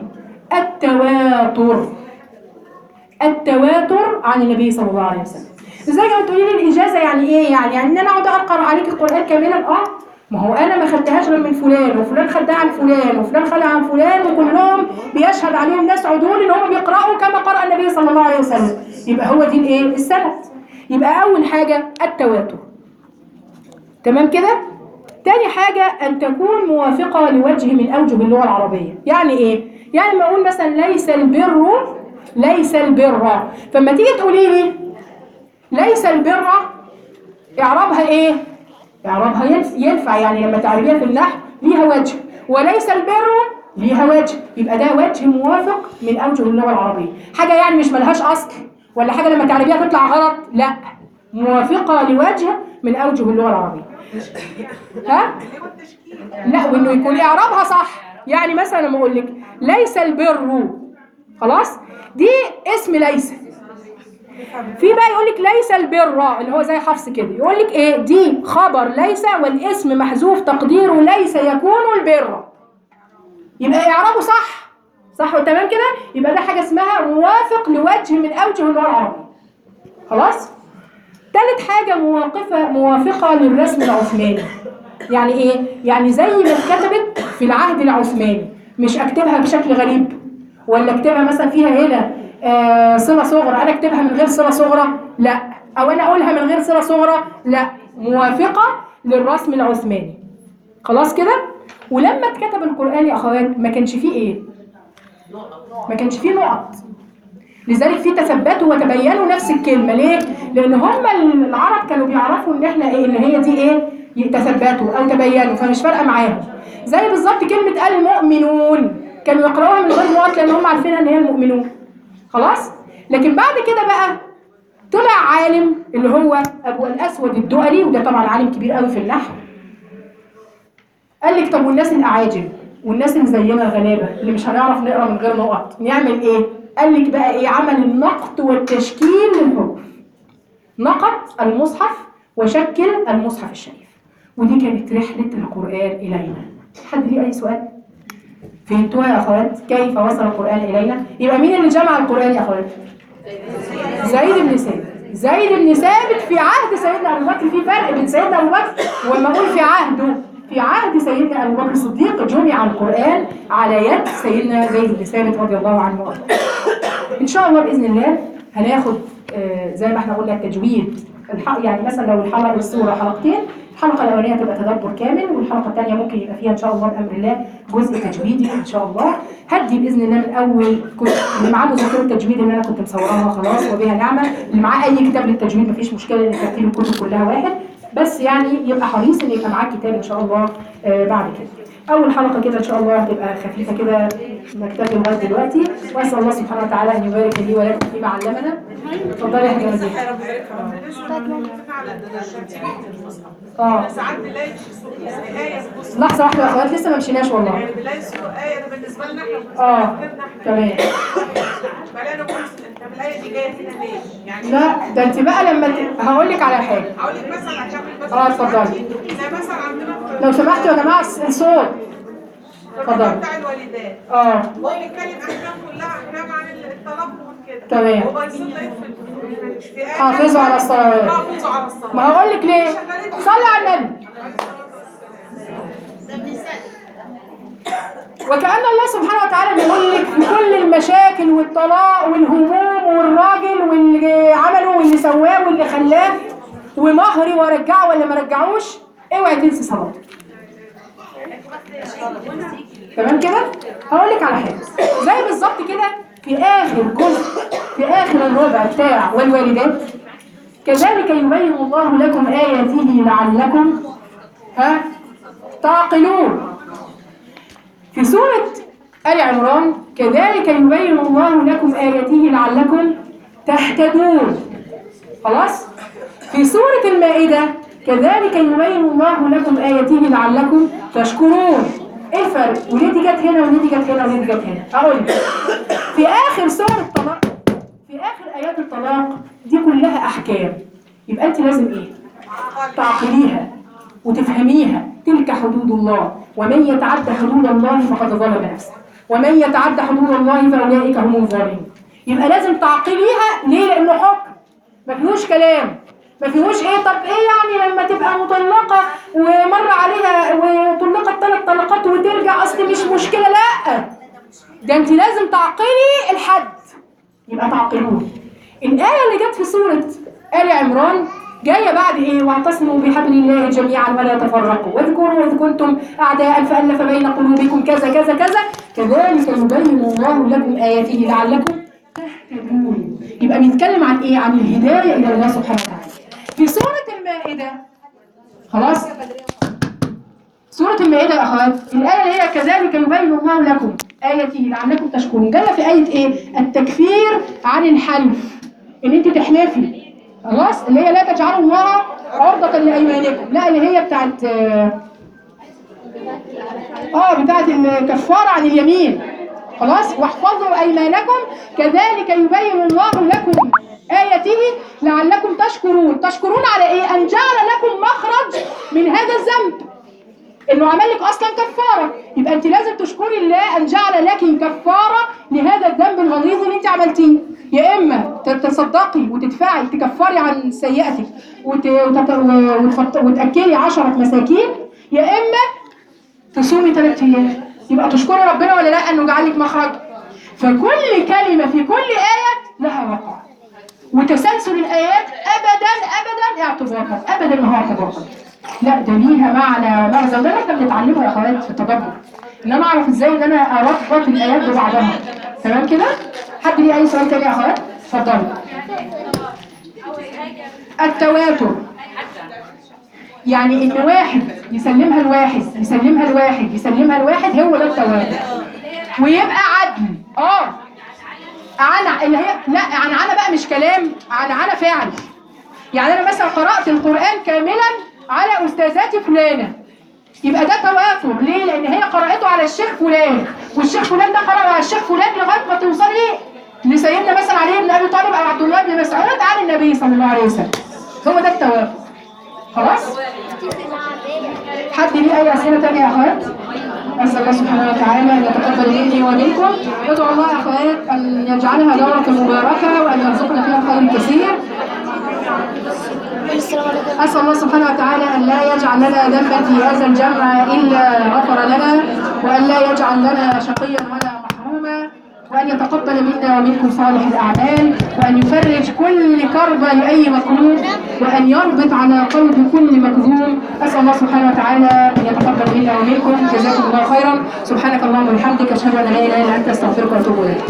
التواتر عن النبي صلى الله عليه وسلم. ازاي لو تقولي لي الاجازه يعني ايه؟ يعني ان انا اقعد اقرا عليك القران كاملا. ما هو انا ما خدتهاش غير من فلان، وفلان خدها عن فلان، وفلان خدها عن فلان، وكلهم بيشهد عليهم ناس عدول ان هم بيقراوا كما قرأ النبي صلى الله عليه وسلم. يبقى هو دي الايه؟ السند. يبقى اول حاجه التواتر. تمام كده؟ تاني حاجه ان تكون موافقه لوجه من اوجه اللغه العربيه. يعني ايه؟ يعني ما اقول مثلا ليس البر، فلما تيجي تقولي لي ليس البر، اعرابها ايه؟ اعرابها ينفع، يعني لما تعربيها في النحو ليها وجه، وليس البر ليها وجه، يبقى ده وجه موافق من اوجه اللغه العربيه. حاجه يعني مش ملهاش اصل، ولا حاجه لما تعربيها تطلع غلط، لا، موافقه لوجه من اوجه اللغه العربيه. ها؟ لا، وانه يكون اعرابها صح. يعني مثلا لما اقول لك ليس البر، خلاص؟ دي اسم ليس. في بقى يقول لك ليس البر، اللي هو زي حفص كده، يقول لك ايه؟ دي خبر ليس والاسم محذوف تقديره ليس يكون البر. يبقى اعرابه صح وتمام كده. يبقى ده حاجه اسمها موافق لوجه من اوجه اللغه العربيه. خلاص؟ ثالث حاجه موافقه للرسم العثماني. يعني ايه؟ يعني زي ما اتكتبت في العهد العثماني، مش اكتبها بشكل غريب، ولا اكتبها مثلا فيها هنا صلة صغرى انا اكتبها من غير صلة صغرى، لا، او انا اقولها من غير صلة صغرى، لا، موافقة للرسم العثماني. خلاص كده؟ ولما اتكتب القرآن يا اخوات ما كانش فيه ايه؟ ما كانش فيه نقط. لذلك في تثبتوا وتبينوا نفس الكلمة. ليه؟ لان هم العرب كانوا بيعرفوا ان احنا ايه، ان هي دي ايه؟ تثبتوا او تبينوا، فمش فارقة معاهم. زي بالظبط كلمة المؤمنون كانوا يقرأوها من غير نقط لان هم عارفينها ان هي المؤمنون. خلاص؟ لكن بعد كده بقى طلع عالم اللي هو ابو الاسود الدؤلي، وده طبعا عالم كبير قوي في النحو. قال لك طب والناس الاعاجم والناس اللي زينا الغلابه اللي مش هنعرف نقرا من غير نقط نعمل ايه؟ قال لك بقى ايه؟ عمل النقط والتشكيل للحروف. نقط المصحف وشكل المصحف الشريف. ودي كانت رحله القران الينا. حد ليه اي سؤال؟ فهمتوها يا اخوات؟ كيف وصل القرآن إلينا؟ يبقى مين اللي جمع القرآن يا اخوات؟ زيد بن ثابت. زيد بن ثابت في عهد سيدنا أبو بكر. في فرق بين سيدنا أبو بكر وما أقول في عهده. في عهد سيدنا أبو بكر الصديق جمع القرآن على يد سيدنا زيد بن ثابت رضي الله عنه وارضاه. إن شاء الله بإذن الله هناخد زي ما احنا قلنا التجويد. يعني مثلا لو الحلقة السورة حلقتين، الحلقة الأولانية تبقى تدبر كامل، والحلقة الثانية ممكن يبقى فيها إن شاء الله بأمر الله جزء تجويدي إن شاء الله. هدي بإذن الله من أول اللي معاه مذكرة التجويد اللي أنا كنت مصوراها خلاص وبها نعمة، اللي معاه أي كتاب للتجويد مفيش مشكلة لأن ترتيب الكتب كلها واحد، بس يعني يبقى حريص إن يبقى معاه كتاب إن شاء الله بعد كده. أول حلقة كده إن شاء الله هتبقى خفيفة كده نكتفي لغاية دلوقتي، وأسأل الله سبحانه وتعالى أن يبارك لي ولكم فيما علمنا. اتفضلي يا حاجة مزيد.
ساعات بنلاقي آية
لحظة واحدة يا أخوات لسه ما مشيناش والله.
يعني بنلاقي آية ده بالنسبة لنا احنا
تمام.
بلاقي نقول طب الآية دي جاية هنا ليه؟ يعني
لا ده أنت بقى لما هقول لك على حاجة.
هقول لك مثلا عشان بس
اتفضلي.
زي مثلا عندنا
لو سمحتوا يا جماعة الصوت. اتفضلي.
بتاع الوالدات هو بيتكلم أحكام كلها أحكام عن الطلاق وكده.
تمام.
هو يصل في
حافظوا على الصلوات.
حافظوا على الصلاة.
ما هقول لك ليه؟ صلي على النبي. وكأن الله سبحانه وتعالى بيقول لك في كل المشاكل والطلاق والهموم والراجل واللي عمله واللي سواه واللي خلاه ومهري ورجعه ولا ما رجعوش، اوعي تنسي صلاتك. تمام كده؟ هقول لك على حاجه زي بالظبط كده في اخر جزء في اخر الربع بتاع والوالدات كذلك يبين الله لكم آياته لعلكم تعقلون. في سورة آل عمران كذلك يبين الله لكم آياته لعلكم تهتدون. خلاص؟ في سورة المائدة كذلك يبين الله لكم آياته لعلكم تشكرون. ايه الفرق؟ وليه دي جت هنا وليه دي جت هنا وليه دي جت هنا؟ اقول لك في اخر سورة الطلاق في اخر ايات الطلاق دي كلها احكام، يبقى انت لازم ايه؟ تعقليها وتفهميها. تلك حدود الله ومن يتعدى حدود الله فقد ظلم نفسه ومن يتعدى حدود الله فاولئك هم الظالمون. يبقى لازم تعقليها. ليه؟ لانه حكم ما فيهوش كلام، ما فيهوش ايه طب ايه يعني لما تبقى مطلقه ومر عليها وطلقت 3 طلقات وترجع اصل مش مشكله. لا ده انت لازم تعقلي الحد. يبقى تعقلون. الايه اللي جت في سوره آل عمران جايه بعد ايه؟ واعتصموا بحبل الله جميعا ولا تفرقوا واذكروا اذ كنتم اعداء فالف بين قلوبكم كذا كذا كذا كذلك يبين الله لكم اياته لعلكم تهتدون. يبقى بيتكلم عن ايه؟ عن الهدايه الى الله سبحانه وتعالى. في سورة المائدة خلاص؟ سورة المائدة يا أخوات الآية اللي هي كذلك يبين الله لكم آياته لعلكم تشكرون جاية في آية إيه؟ التكفير عن الحلف، إن أنت تحلفي خلاص؟ اللي هي لا تجعلوا الله عرضة لأيمانكم، لا اللي هي بتاعت بتاعت الكفارة عن اليمين. خلاص، واحفظوا ايمانكم كذلك يبين الله لكم آياته لعلكم تشكرون. تشكرون على ايه؟ ان جعل لكم مخرج من هذا الذنب، انه عمل لك اصلا كفاره. يبقى انت لازم تشكري الله ان جعل لك كفاره لهذا الذنب الغليظ اللي انت عملتيه. يا اما تتصدقي وتدفعي تكفري عن سيئتك وتاكلي 10 مساكين، يا اما تصومي 3 ايام. يبقى تشكري ربنا ولا لا انه جعل لك مخرج؟ فكل كلمه في كل ايه لها وقع، وتسلسل الايات ابدا ابدا اعتباطا، ابدا ما هو اعتباطا، لا ده ليها معنى مغزى. وده احنا بنتعلمه يا اخوات في التدبر، ان انا اعرف ازاي ان انا اربط الايات ببعضها. تمام كده؟ حد ليه اي سؤال تاني يا اخوات؟ اتفضلوا. التواتر يعني ان واحد يسلمها لواحد يسلمها لواحد يسلمها لواحد، هو ده التواتر. ويبقى عدل. عنع اللي هي لا عنعنه بقى مش كلام، عنعنه فعل. يعني انا مثلا قرات القران كاملا على استاذاتي فلانه، يبقى ده تواتر. ليه؟ لان هي قراءته على الشيخ فلان، والشيخ فلان ده قرأ على الشيخ فلان لغايه ما توصلي لسيدنا مثلا علي بن ابي طالب او عبد الله بن مسعود عن النبي صلى الله عليه وسلم. هو ده التواتر. خلاص؟ حد ليه اي اسئله ثانيه يا اخوات؟ اسال الله سبحانه وتعالى ان يتقبل مني ومنكم. ادعوا الله يا اخوات ان يجعلها دوره مباركه وان يرزقنا فيها الخير الكثير. أسأل الله سبحانه وتعالى أن لا يجعل لنا ذنبا في هذا الجمع إلا غفر لنا، وأن لا يجعل لنا شقيا ولا محروما، وأن يتقبل منا ومنكم صالح الأعمال، وأن يفرج كل كربة لأي مكروب، وأن يربط على قلب كل مكذوب. أسأل الله سبحانه وتعالى أن يتقبل منا ومنكم. جزاكم الله خيرا. سبحانك اللهم وبحمدك، أشهد أن لا إله إلا أنت، أستغفرك وأتوب إليك.